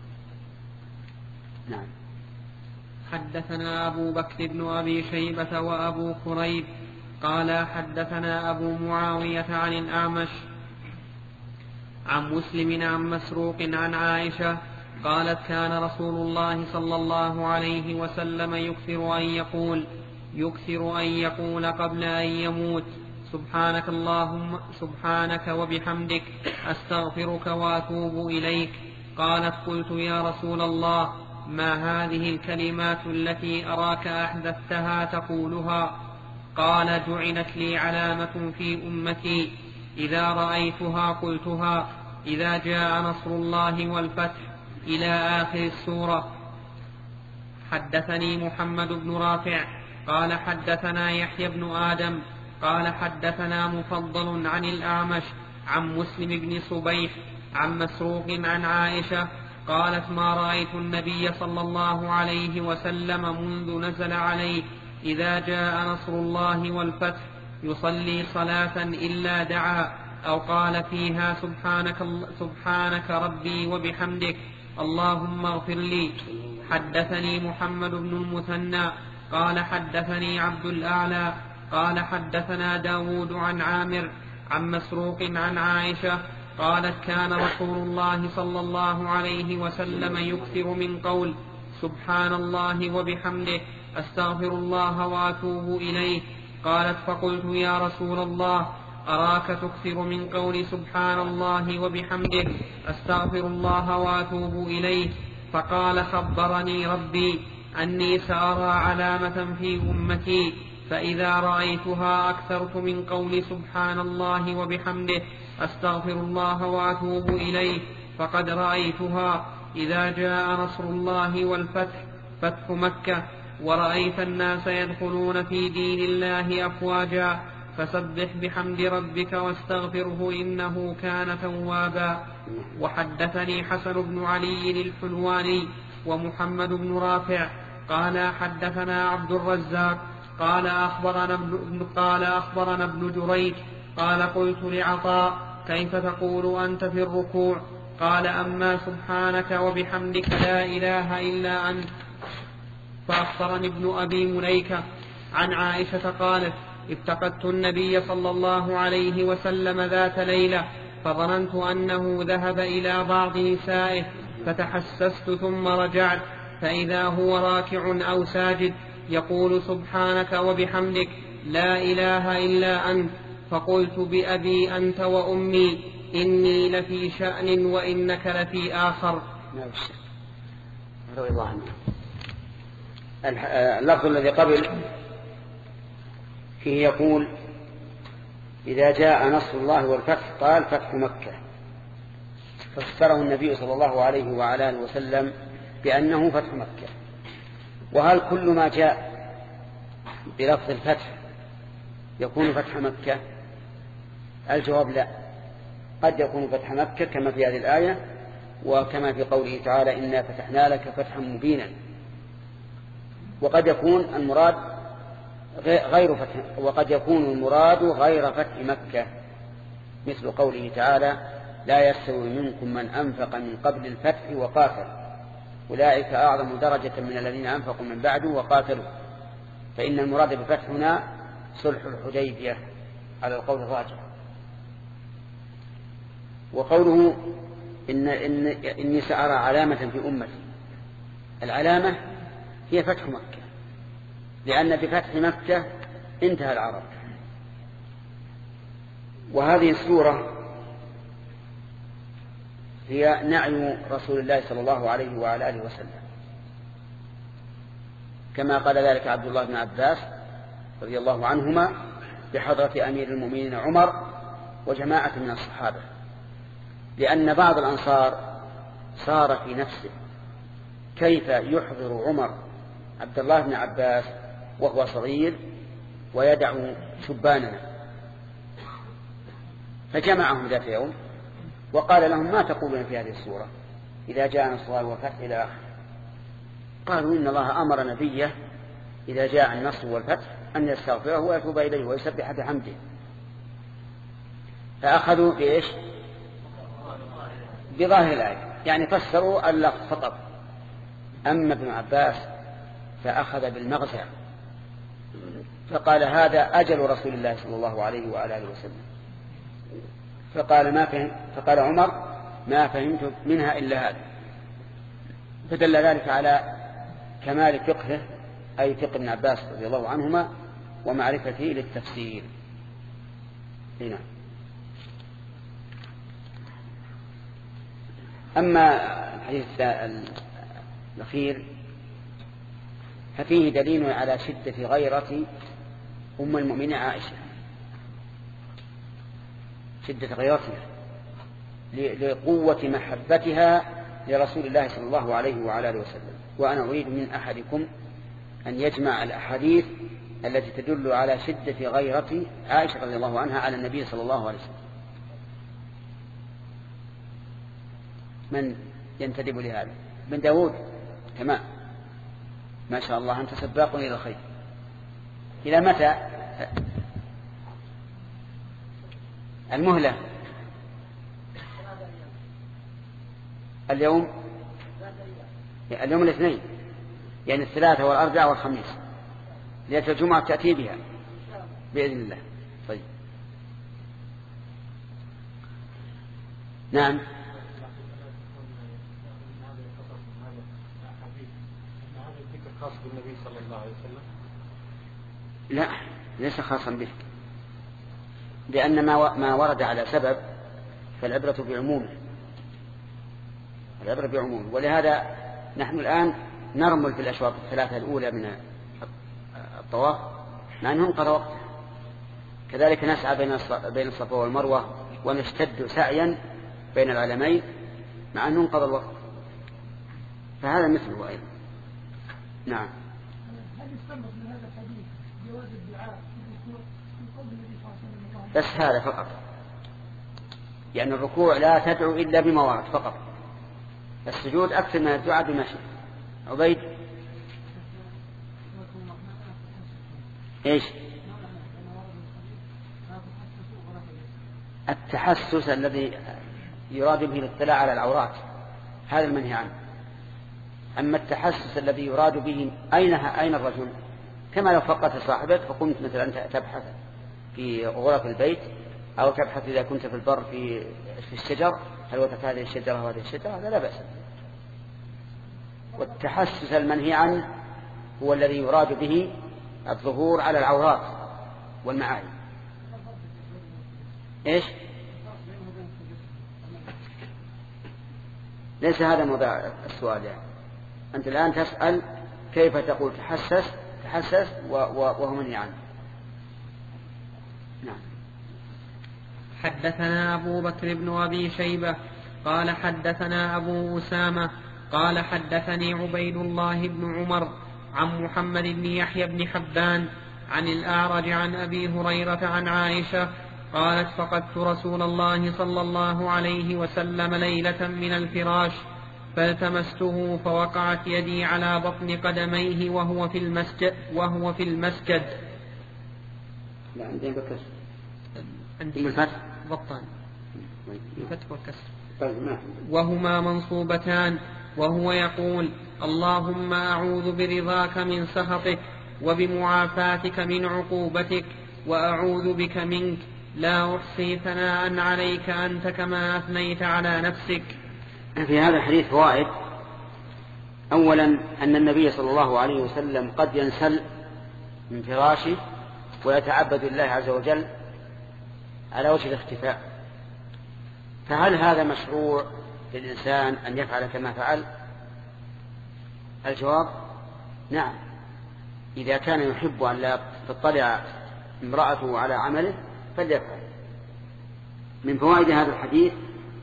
نعم. حدثنا أبو بكر بن أبي شيبة وأبو كريب قال حدثنا أبو معاوية عن الأعمش عن مسلم عن مسروق عن عائشة قالت كان رسول الله صلى الله عليه وسلم يكثر أن يقول قبل أن يموت سبحانك وبحمدك أستغفرك وأتوب إليك. قالت قلت يا رسول الله ما هذه الكلمات التي أراك أحدثتها تقولها؟ قال جعلت لي علامة في أمتي إذا رأيتها قلتها إذا جاء نصر الله والفتح إلى آخر السورة. حدثني محمد بن رافع قال حدثنا يحيى بن آدم قال حدثنا مفضل عن الأعمش عن مسلم بن صبيح عن مسروق عن عائشة قالت ما رأيت النبي صلى الله عليه وسلم منذ نزل عليه إذا جاء نصر الله والفتح يصلي صلاة إلا دعا أو قال فيها سبحانك ربي وبحمدك اللهم اغفر لي. حدثني محمد بن المثنى قال حدثني عبد الأعلى قال حدثنا داود عن عامر عن مسروق عن عائشة قالت كان رسول الله صلى الله عليه وسلم يكثر من قول سبحان الله وبحمده أستغفر الله وأتوب إليه. قالت فقلت يا رسول الله أراك تكثر من قول سبحان الله وبحمده أستغفر الله وأتوب إليه. فقال خبرني ربي أني سأرى علامة في أمتي فإذا رأيتها أكثرت من قول سبحان الله وبحمده أستغفر الله وأتوب إليه. فقد رأيتها إذا جاء نصر الله والفتح فتح مكة ورأيت الناس يدخلون في دين الله أفواجا فسبح بحمد ربك واستغفره إنه كان توابا. وحدثني حسن بن علي الحلواني ومحمد بن رافع قال حدثنا عبد الرزاق قال أخبرنا ابن جريج قال قلت لعطاء كيف تقول أنت في الركوع؟ قال أما سبحانك وبحمدك لا إله إلا أنت. فأخبرني ابن أبي مليكة عن عائشة قالت افتقدت النبي صلى الله عليه وسلم ذات ليلة فظننت أنه ذهب إلى بعض نسائه فتحسست ثم رجعت فإذا هو راكع أو ساجد يقول سبحانك وبحمدك لا إله إلا أنت فقلت بأبي أنت وأمي إني لفي شأن وإنك لفي آخر. اللفظ الذي قبل فيه يقول إذا جاء نصر الله والفتح قال فتح مكة، فسره النبي صلى الله عليه وعلى آله وسلم بأنه فتح مكة. وهل كل ما جاء بلفظ الفتح يكون فتح مكة؟ الجواب لا، قد يكون فتح مكة كما في هذه الآية وكما في قوله تعالى إنا فتحنا لك فتحا مبينا، وقد يكون المراد غير فتح، وقد يكون المراد غير فتح مكة، مثل قوله تعالى لا يستوي منكم من أنفق من قبل الفتح وقاتل أولئك أعظم درجة من الذين أنفقوا من بعد وقاتلوا، فإن المراد بفتح هنا صلح الحديبية على القول الراجح. وقوله إني سأرى علامة في أمتي، العلامة هي فتح مكة، لأن بفتح مكة انتهى العرب. وهذه السورة هي نعي رسول الله صلى الله عليه وعلى آله وسلم، كما قال ذلك عبد الله بن عباس رضي الله عنهما بحضرة أمير المؤمنين عمر وجماعة من الصحابة، لأن بعض الأنصار صار في نفسه كيف يحضر عمر عبد الله بن عباس وهو صغير ويدع شباننا، فجمعهم ذات يوم وقال لهم ما تقولون في هذه السورة إذا جاء نصر الله والفتح إلى آخره؟ قالوا إن الله أمر نبيه إذا جاء النصر والفتح أن يستغفره ويتوب إليه ويسبح بحمده، فأخذوا بإيش؟ بظاهر الآية، يعني فسروا اللفظ فقط. أما ابن عباس فأخذ بالمغزى فقال هذا أجل رسول الله صلى الله عليه وآله وسلم، فقال عمر ما فهمت منها إلا هذا، فدل ذلك على كمال فقهه أي فقه ابن عباس رضي الله عنهما ومعرفته للتفسير. هنا أما الحديث الأخير ففيه دليل على شدة غيرة أم المؤمنين عائشة، شدة غيرتها لقوة محبتها لرسول الله صلى الله عليه وعلى آله وسلم. وأنا أريد من أحدكم أن يجمع الأحاديث التي تدل على شدة غيرة عائشة رضي الله عنها على النبي صلى الله عليه وسلم. من ينتدب لهذا؟ بن داود؟ تمام، ما شاء الله أنت سباق إلى الخير. إلى متى المهلة؟ اليوم الاثنين، يعني الثلاثة والأربعاء والخميس، ليلة الجمعة تأتي بها بإذن الله. طيب نعم. خاص بالنبي صلى الله عليه وسلم؟ لا، ليس خاصا به، لأن ما ورد على سبب فالعبرة بعمومه، العبرة بعمومه. ولهذا نحن الآن نرمل في الأشواط الثلاثة الأولى من الطواف مع أنه انقضى وقته، كذلك نسعى بين الصفا والمروة ونشتد سعيا بين العلمين مع أنه انقضى الوقت، فهذا مثله أيضا. نعم. بس هذا فقط، يعني الركوع لا تدعو إلا بما ورد فقط، السجود أكثر من الدعاء بمشي. عبيد إيش؟ التحسس الذي يراد به الاطلاع على العورات هذا المنهي عنه. أما التحسس الذي يراد به أين الرجل، كما لو فقدت صاحبك فقمت مثلا تبحث في غرف البيت، أو تبحث إذا كنت في البر في الشجر هل وجدت هذه الشجرة وهذه الشجرة، هذا لا بأس. والتحسس المنهي عنه هو الذي يراد به الظهور على العورات والمعايب. إيش؟ ليس هذا موضوع السؤال يعني. أنت الآن تسأل كيف تقول تحسس وهو منهي عنه. نعم. حدثنا أبو بكر بن أبي شيبة قال حدثنا أبو أسامة قال حدثني عبيد الله بن عمر عن محمد بن يحيى بن حبان عن الأعرج عن أبي هريرة عن عائشة قالت فقدت رسول الله صلى الله عليه وسلم ليلة من الفراش فالتمسته فوقعت يدي على بطن قدميه وهو في المسجد. لا عندي بكسر. عندي الفتح بطان الفتح والكسر. طيب وهما منصوبتان وهو يقول اللهم أعوذ برضاك من سخطك وبمعافاتك من عقوبتك وأعوذ بك منك لا أحصي ثناء عليك أنت كما أثنيت على نفسك. في هذا الحديث فوائد. أولا أن النبي صلى الله عليه وسلم قد ينسل من فراشه ويتعبد الله عز وجل على وجه الاختفاء، فهل هذا مشروع للإنسان أن يفعل كما فعل؟ الجواب نعم، إذا كان يحب أن لا تطلع امرأته على عمله فليفعل. من فوائد هذا الحديث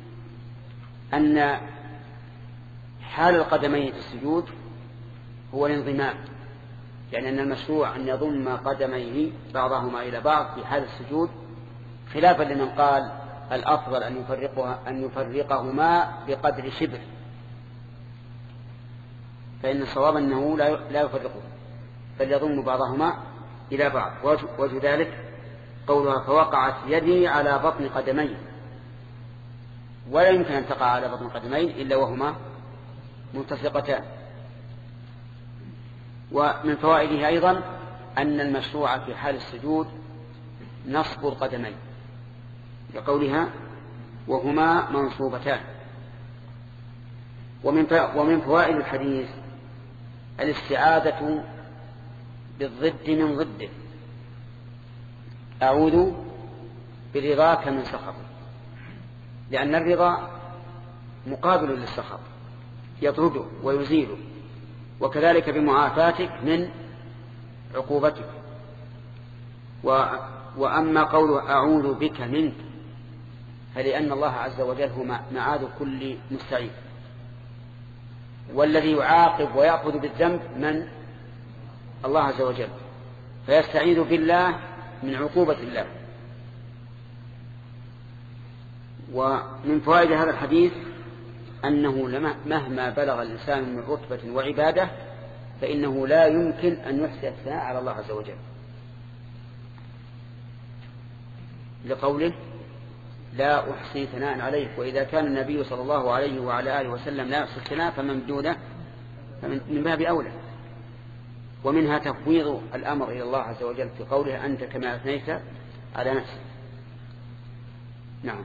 أن حال القدمين في السجود هو الانضمام، يعني أن المشروع أن يضم قدميه بعضهما إلى بعض في حال السجود، خلافا لمن قال الأفضل أن يفرقهما بقدر شبر، فإن الصواب أنه لا يفرقه بل يضم بعضهما إلى بعض. وجه ذلك قولها فوقعت يدي على بطن قدمي، ولا يمكن أن تقع على بطن قدمين إلا وهما ملتصقتان. ومن فوائده أيضا أن المشروع في حال السجود نصب القدمين لقولها وهما منصوبتان. ومن فوائد الحديث الاستعاذة بالضد من ضده، أعوذ برضاك من سخطك، لأن الرضا مقابل للسخط يطرده ويزيله، وكذلك بمعافاتك من عقوبتك. وأما قوله أعوذ بك منك فلأن الله عز وجل هو معاذ كل مستعيذ، والذي يعاقب ويأخذ بالذنب من الله عز وجل، فيستعيذ بالله من عقوبة الله. ومن فوائد هذا الحديث أنه مهما بلغ الإنسان من رتبة وعبادة فإنه لا يمكن أن يحسن الثناء على الله عز وجل، لقوله لا أحصي ثناء عليك. وإذا كان النبي صلى الله عليه وعلى آله وسلم لا يحصي الثناء فمن دونه فمن باب أولى. ومنها تفويض الأمر إلى الله عز وجل في قوله أنت كما أثنيت على نفسك. نعم.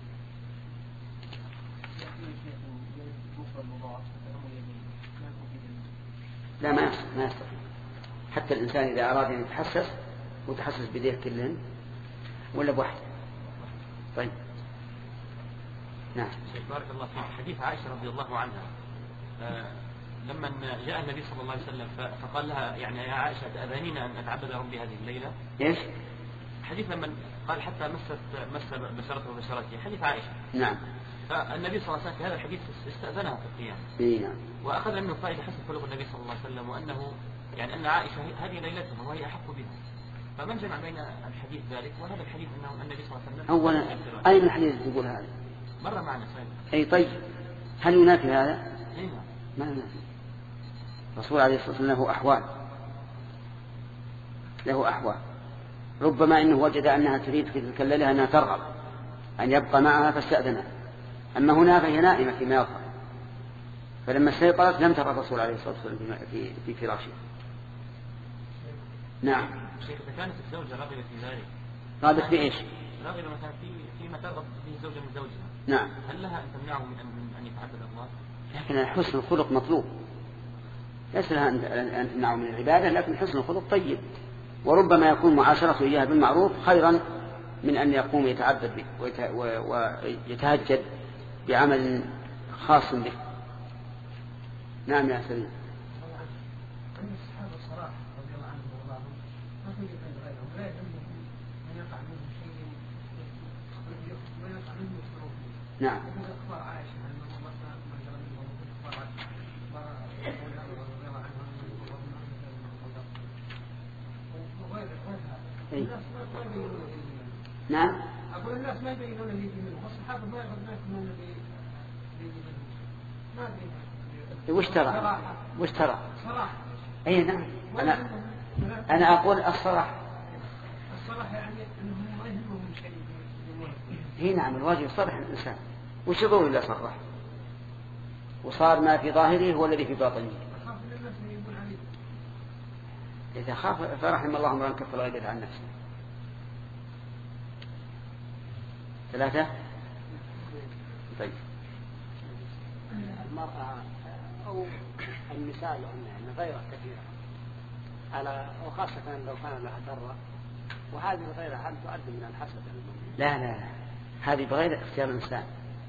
لا ما يستطيع. حتى الإنسان إذا أراد أن يتحسس وتحسس بيديه كلهن ولا بواحد. طيب نعم. بارك الله فيك. حديث عائشة رضي الله عنها لما جاء النبي صلى الله عليه وسلم فقال لها يعني يا عائشة تأذنين أن أتعبد ربي هذه الليلة؟ إيش؟ حديث لما قال حتى مس بشرته وبشرته، حديث عائشة. نعم. فالنبي صلى الله عليه وسلم في هذا الحديث استأذنها في القيام. نعم. وأخذ منه فائدة حسن خلق النبي صلى الله عليه وسلم، وأنه يعني أن عائشة هذه ليلتها وهي أحق بها. فمن جمع بين الحديث ذلك وهذا الحديث أنه النبي صلى الله عليه وسلم أولا أين الحديث يقول هذا؟ مرة معنا سائل. أي طيب هل ينافي هذا؟ أي ما ينافي. الرسول عليه الصلاة والسلام له أحوال ربما إنه وجد أنها تريد في تلك الليلة أنها ترغب أن يبقى معها فاستأذنها، أما هنا فهي نائمة فيما يظهر، فلما استيقظت لم ترى الرسول عليه الصلاة والسلام في فراشه. نعم. شيخ إذا كانت الزوجة راغبة في ذلك رغبت بإيش؟ رغبة مثلا فيما ترغب فيه زوجة من زوجها. نعم. هل لها أن تمنعه من أن يتعدد الأموال؟ لكن حسن الخلق مطلوب، ليس لها أن تمنعه من العبادة، لكن حسن الخلق طيب، وربما يكون معاشرته إياها بالمعروف خيرا من أن يقوم يتعبد به ويتهجد بعمل خاص به. نعم يا سليم. نعم. نعم. أقول الناس ما يبينون اللي يجي منهم، الصحابة ما يبينون اللي يجي منهم، ما وش ترى؟ صراحة. أي نعم. أنا أقول الصراحة يعني أنهم ما يهمهم شيء. هي نعم، الواجب يصرح الإنسان، وش يضر إلا صرح، وصار ما في ظاهره هو الذي في باطنه. إذا خاف فرحم الله امرأ كف الغيبة عن نفسه. 3. طيب. المرأة أو النساء يعني غيرة كثيرة وخاصة لو كان لها ضرة، وهذه الغيرة هل تعد من الحسد؟ لا، هذه بغير اختيار الإنسان،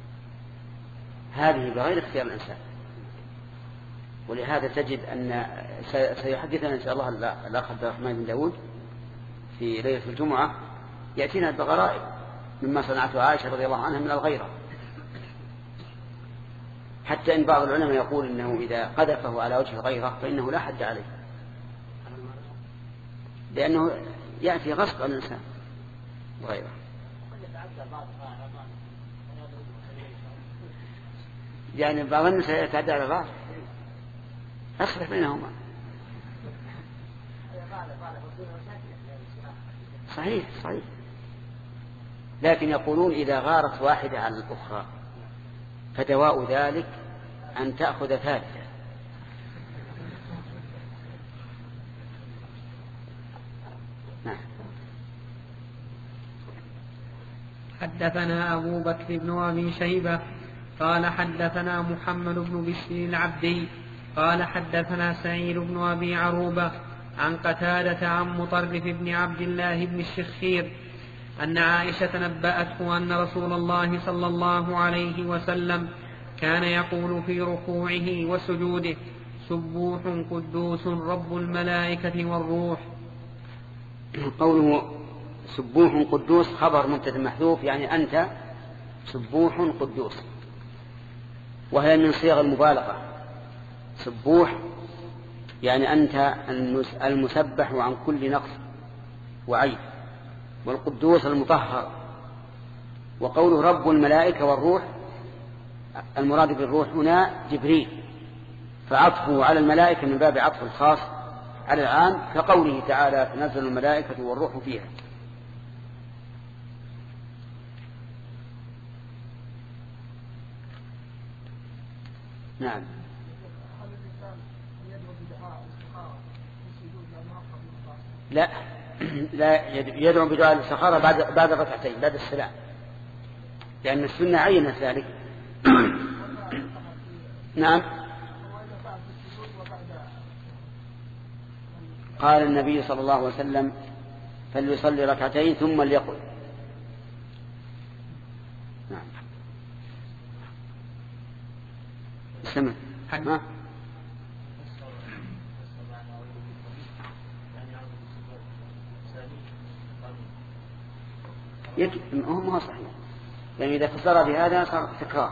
هذه بغير اختيار الإنسان. ولهذا تجد أن سيحدثنا إن شاء الله الأخ عبد الرحمن بن داود في ليلة الجمعة، يأتينا بغرائب مما صنعته عائشة رضي الله عنها من الغيرة، حتى إن بعض العلماء يقول إنه إذا قذفه على وجه الغيرة فإنه لا حد عليه، لأنه يأتي غصب عن الإنسان غيره. يعني بعض الناس يتعدى على بعض، أصلح بينهما. صحيح. لكن يقولون إذا غارت واحدة على الأخرى فدواء ذلك أن تأخذ ثالثة. نعم. حدثنا أبو بكر بن أبي شيبة قال حدثنا محمد بن بشر العبدي قال حدثنا سعيد بن أبي عروبة عن قتادة عن مطرف بن عبد الله بن الشخير أن عائشة نبأته أن رسول الله صلى الله عليه وسلم كان يقول في ركوعه وسجوده: سبوح قدوس رب الملائكة والروح. قوله سبوح قدوس خبر مبتدأ محذوف، يعني أنت سبوح قدوس، وهي من صيغ المبالغة. سبوح يعني أنت المسبح عن كل نقص وعيب، والقدوس المطهر. وقوله رب الملائكة والروح، المراد بالروح هنا جبريل، فعطفه على الملائكة من باب عطف الخاص على العام، كقوله تعالى: تنزل الملائكة والروح فيها. نعم. لا يدعو بدعاء الاستخارة بعد ركعتين بعد السلام، لأن السنة عينت ذلك. نعم. قال النبي صلى الله عليه وسلم: فليصلي ركعتين ثم ليقل. نعم. سمع. هو صحيح، يعني إذا فسر بهذا صار تكرار،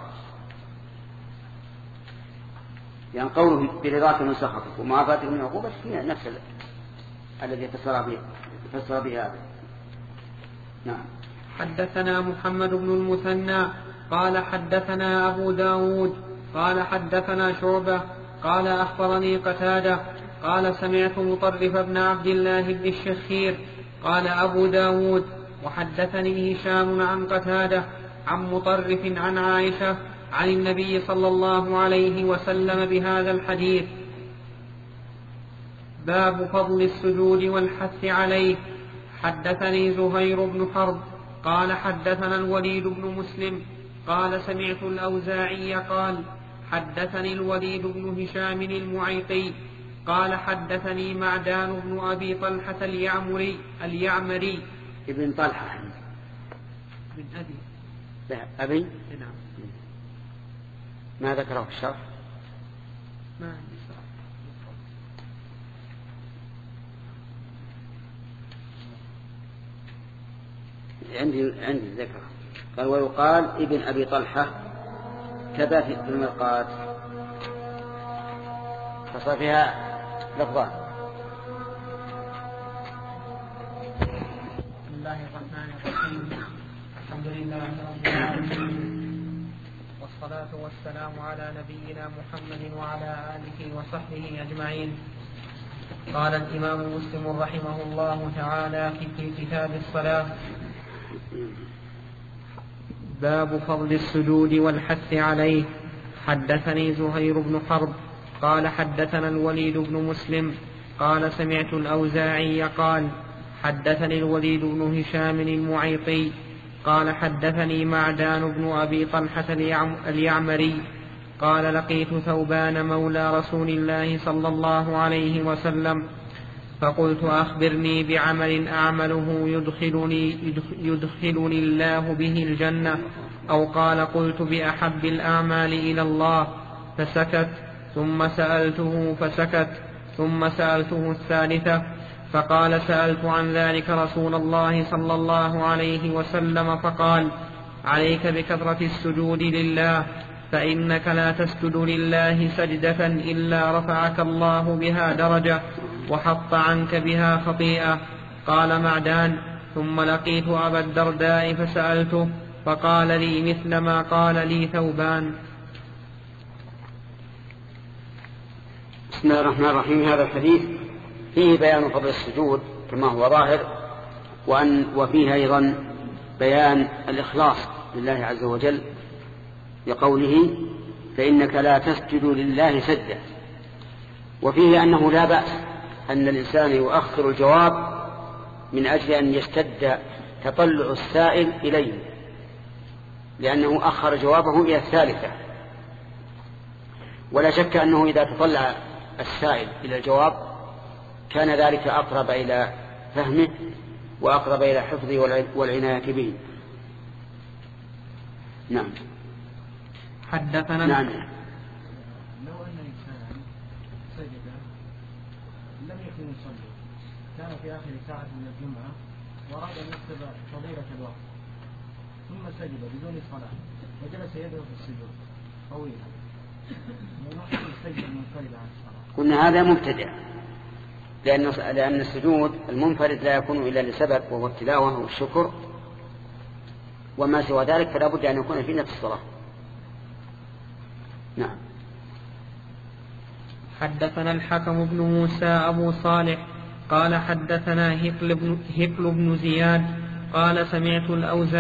يعني قوله برضاك من سخطك ومعافاتك من عقوبتك هي نفس الذي فسر به هذا. نعم. حدثنا محمد بن المثنى قال حدثنا أبو داود قال حدثنا شعبة قال أخبرني قتادة قال سمعت مطرف بن عبد الله بن الشخير قال أبو داود: وحدثني هشام عن قتادة عن مطرف عن عائشة عن النبي صلى الله عليه وسلم بهذا الحديث. باب فضل السجود والحث عليه. حدثني زهير بن حرب قال حدثنا الوليد بن مسلم قال سمعت الأوزاعي قال حدثني الوليد بن هشام المعيقي قال حدثني معدان بن أبي طلحة اليعمري ابن طلحة من أبي لا أبي نعم. ما ذكره في الشرح ما عندي شرح. عندي ذكر قال ويقال ابن أبي طلحة كذا في المرقات فصار فيها لفظان. بسم الله الرحمن الرحيم الحمد لله رب العالمين والصلاة والسلام على نبينا محمد وعلى آله وصحبه أجمعين. قال الإمام مسلم رحمه الله تعالى في كتاب الصلاة باب فضل السجود والحث عليه. حدثني زهير بن حرب قال حدثنا الوليد بن مسلم قال سمعت الأوزاعي قال حدثني الوليد بن هشام المعيطي قال حدثني معدان بن أبي طلحة اليعمري قال لقيت ثوبان مولى رسول الله صلى الله عليه وسلم فقلت أخبرني بعمل أعمله يدخلني الله به الجنة أو قال قلت بأحب الأعمال إلى الله فسكت ثم سألته فسكت ثم سألته الثالثة فقال سألت عن ذلك رسول الله صلى الله عليه وسلم فقال عليك بكثرة السجود لله فإنك لا تسجد لله سجدة إلا رفعك الله بها درجة وحط عنك بها خطيئة. قال معدان ثم لقيت أبا الدرداء فسألته فقال لي مثل ما قال لي ثوبان. بسم الله الرحمن الرحيم. هذا الحديث فيه بيان فضل السجود كما هو ظاهر وفيه أيضا بيان الإخلاص لله عز وجل بقوله فإنك لا تسجد لله سجدة. وفيه أنه لا بأس أن الإنسان يؤخر الجواب من أجل أن يشتد تطلع السائل إليه لأنه أخر جوابه إلى الثالثة. ولا شك أنه إذا تطلع السائل إلى الجواب كان ذلك أقرب إلى فهمه وأقرب إلى حفظه والعناية به. نعم. حدثنا نعم. لو أن إنسانا سجد لم يكن يصلي كان في آخر ساعة من الجمعة وأراد أن يكتب فضيلة الوقت ثم سجد بدون صلاة وجلس يده في السجود طويلا ونحن السجد المنفرد عن الصلاة قلنا هذا مبتدع لأن السجود المنفرد لا يكون إلا لسبب وهو التلاوة والشكر وما سوى ذلك فلا بد أن يكون في نفس الصلاة. نعم. حدثنا الحكم بن موسى أبو صالح قال حدثنا هقل بن زياد قال سمعت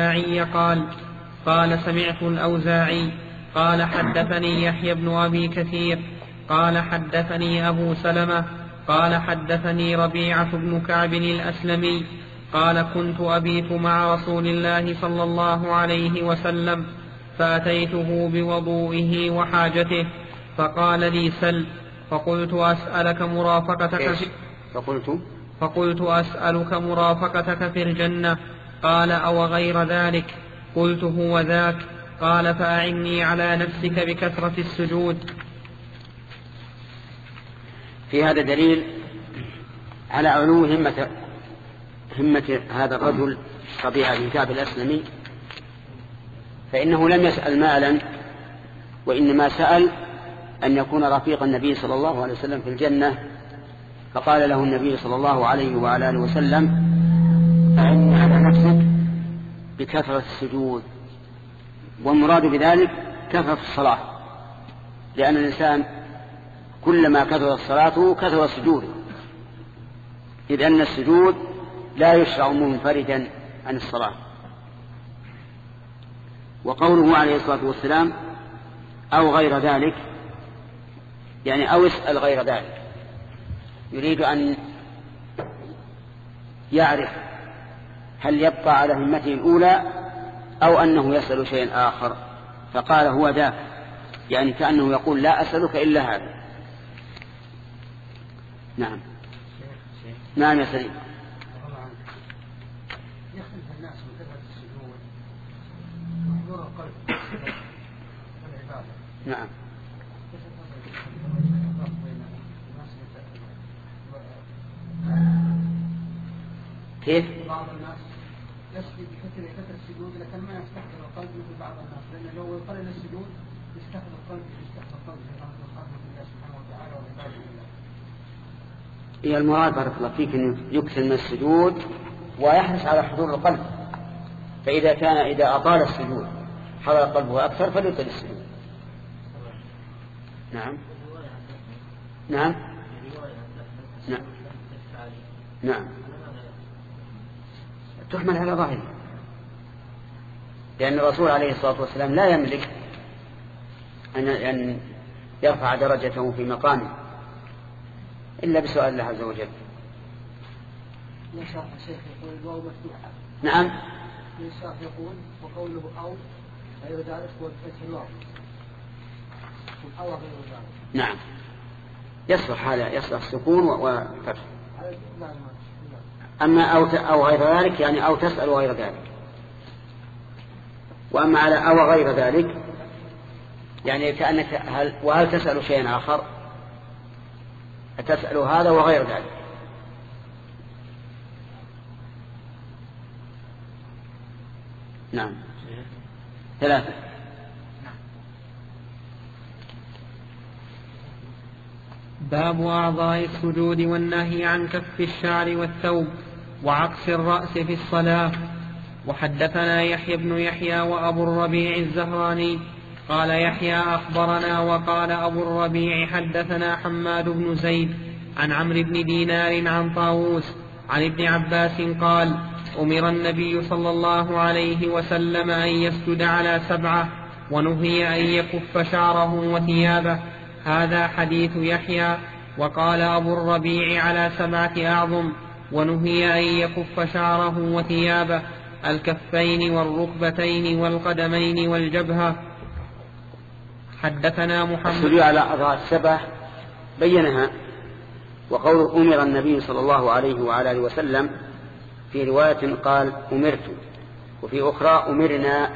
الأوزاعي قال حدثني يحيى بن أبي كثير قال حدثني أبو سلمة قال حدثني ربيعة بن كعب الأسلمي قال كنت أبيت مع رسول الله صلى الله عليه وسلم فأتيته بوضوئه وحاجته فقال لي سل فقلت أسألك مرافقتك في الجنة قال أو غير ذلك قلت هو ذاك قال فأعني على نفسك بكثرة السجود. في هذا دليل على علو همة هذا الرجل ربيعة بن كعب الأسلمي فإنه لم يسأل مالا وإنما سأل أن يكون رفيق النبي صلى الله عليه وسلم في الجنة فقال له النبي صلى الله عليه وعلى آله وسلم أعني على نفسك بكثرة السجود. والمراد بذلك كثرة الصلاة لأن الإنسان كلما كثرت صلاته كثر سجوده إذ أن السجود لا يشرع منفردا عن الصلاة. وقوله عليه الصلاة والسلام أو غير ذلك يعني أو اسأل غير ذلك يريد أن يعرف هل يبقى على همته الأولى أو أنه يسأل شيئا آخر؟ فقال هو ذاك، يعني كأنه يقول لا أسألك إلا هذا. نعم. نعم يا سليم. يختلف الناس من كثرة السجود وحضور القلب والعبادة. نعم. كيف؟ بعض الناس يسجد بكثرة السجود لكن ما يستحضر القلب مثل بعض الناس، لأنه لو يقلل السجود يستحضر القلب في رحمة الله سبحانه وتعالى وعباده الله. هي المراد بارك الله فيك أنه يكثر من السجود ويحرص على حضور القلب، فإذا كان إذا أطال السجود حضر قلبه أكثر فليطل السجود. نعم. نعم. نعم. نعم. تحمل على ظاهره، لأن الرسول عليه الصلاة والسلام لا يملك أن يرفع درجته في مقامه إلا بسؤال الله عز وجل. يشرح الشيخ يقول الواو مفتوحة. نعم. يشرح يقول وقوله أو غير ذلك هو فتح الواو أو غير ذلك. نعم. يصلح هذا، يصلح السكون وفتح. أما أو غير ذلك يعني أو تسأل غير ذلك. وأما على أو غير ذلك يعني كأنك وهل تسأل شيئا آخر؟ تسأل هذا وغير ذلك. نعم. 3. باب أعضاء السجود والنهي عن كف الشعر والثوب وعقص الرأس في الصلاة. وحدثنا يحيى بن يحيى وأبو الربيع الزهراني قال يحيى أخبرنا وقال أبو الربيع حدثنا حماد بن زيد عن عمرو بن دينار عن طاووس عن ابن عباس قال أمر النبي صلى الله عليه وسلم أن يسجد على 7 ونهي أن يكف شعره وثيابه. هذا حديث يحيى. وقال أبو الربيع على 7 أعظم ونهي أن يكف شعره وثيابه الكفين والركبتين والقدمين والجبهة. حدثنا محمد. السجود على أعضاء 7 بينها. وقول أمر النبي صلى الله عليه وعلى آله وسلم في رواية قال أمرت وفي أخرى أمرنا.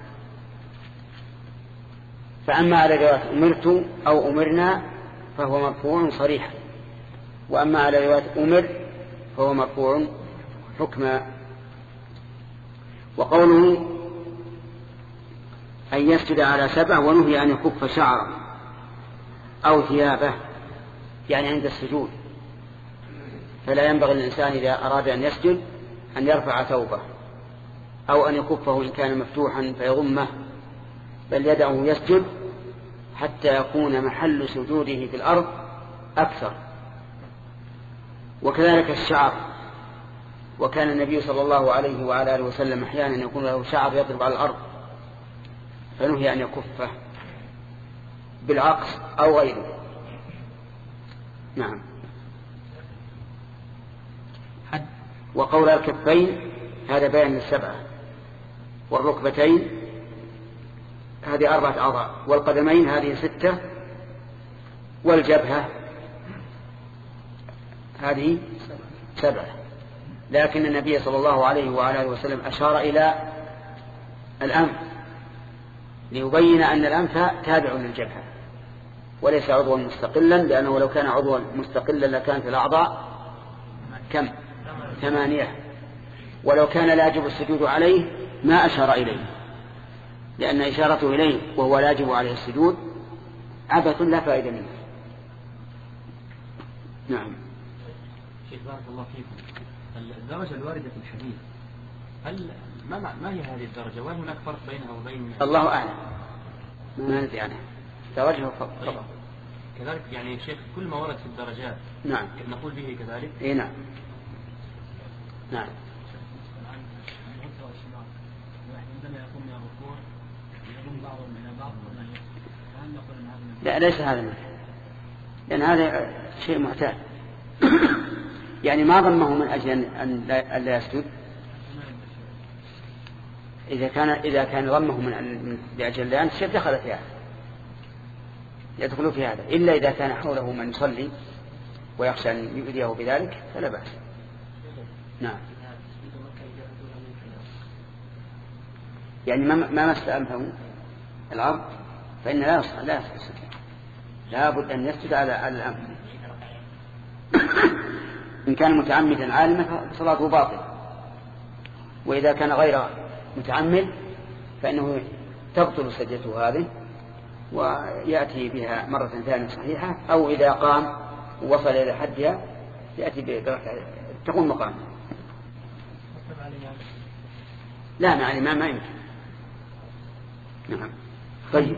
فأما على رواية أمرت أو أمرنا فهو مرفوع صريحا، وأما على رواية أمر فهو مرفوع حكما. وقوله أن يسجد على 7 ونهي أن يكف شعره أو ثيابه يعني عند السجود، فلا ينبغي للإنسان إذا أراد أن يسجد أن يرفع ثوبه أو أن يكفه إن كان مفتوحا فيضمه، بل يدعه يسجد حتى يكون محل سجوده في الأرض أكثر. وكذلك الشعر، وكان النبي صلى الله عليه وعلى آله وسلم أحيانا يكون له شعر يضرب على الأرض فنهي أن يكفه بالعقص أو غيره. نعم. وقول الكفين هذا بيان ل7، والركبتين هذه 4 أعضاء، والقدمين هذه 6، والجبهة هذه 7. لكن النبي صلى الله عليه وعلى آله وسلم أشار إلى الأنف ليبين أن الأنف تابع للجبهة وليس عضوا مستقلا، لأنه لو كان عضوا مستقلا لكانت الأعضاء كم؟ 8. ولو كان لا يجب السجود عليه ما أشار إليه، لأن إشارته إليه وهو لا يجب عليه السجود عبث لا فائدة منه. نعم. شيخ بارك الله فيكم، الدرجة الواردة في الحديث هل ما هي هذه الدرجة؟ وهل هناك فرق بينها وبين؟ الله أعلم، ما ندري عنها. درجة فقط. كذلك يعني شيخ كل ما ورد في الدرجات نعم نقول به كذلك. إيه نعم. نعم. لا ليس هذا مثل، لأن هذا شيء معتاد يعني ما ضمه من أجل أن لا يسجد، إذا كان ضمه من لأجل لا ينتشر دخل في هذا، يدخل في هذا، إلا إذا كان حوله من يصلي ويخشى أن يؤذيه بذلك فلا بأس. نعم. يعني ما مس أنفه الأرض فإن لا يصح لا بد أن يسجد على الأنف. إن كان متعمدا عالما فصلاته باطلة، وإذا كان غير متعمد فإنه تبطل سجدته هذه ويأتي بها مرة ثانية صحيحة، أو إذا قام ووصل إلى حدها يأتي تقوم مقامه. لا مع الإمام ما يمكن. نعم. طيب.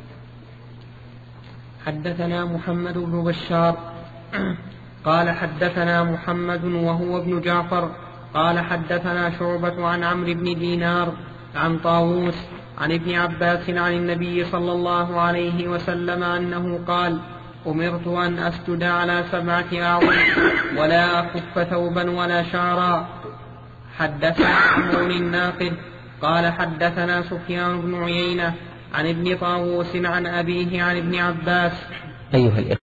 حدثنا محمد بن بشار قال حدثنا محمد وهو ابن جعفر قال حدثنا شعبة عن عمرو بن دينار عن طاووس عن ابن عباس عن النبي صلى الله عليه وسلم أنه قال: أمرت أن أسجد على 7 أعظم ولا أكف ثوبا ولا شعرا. حدثنا عمرو الناقد قال حدثنا سفيان بن عيينة عن ابن طاووس عن أبيه عن ابن عباس.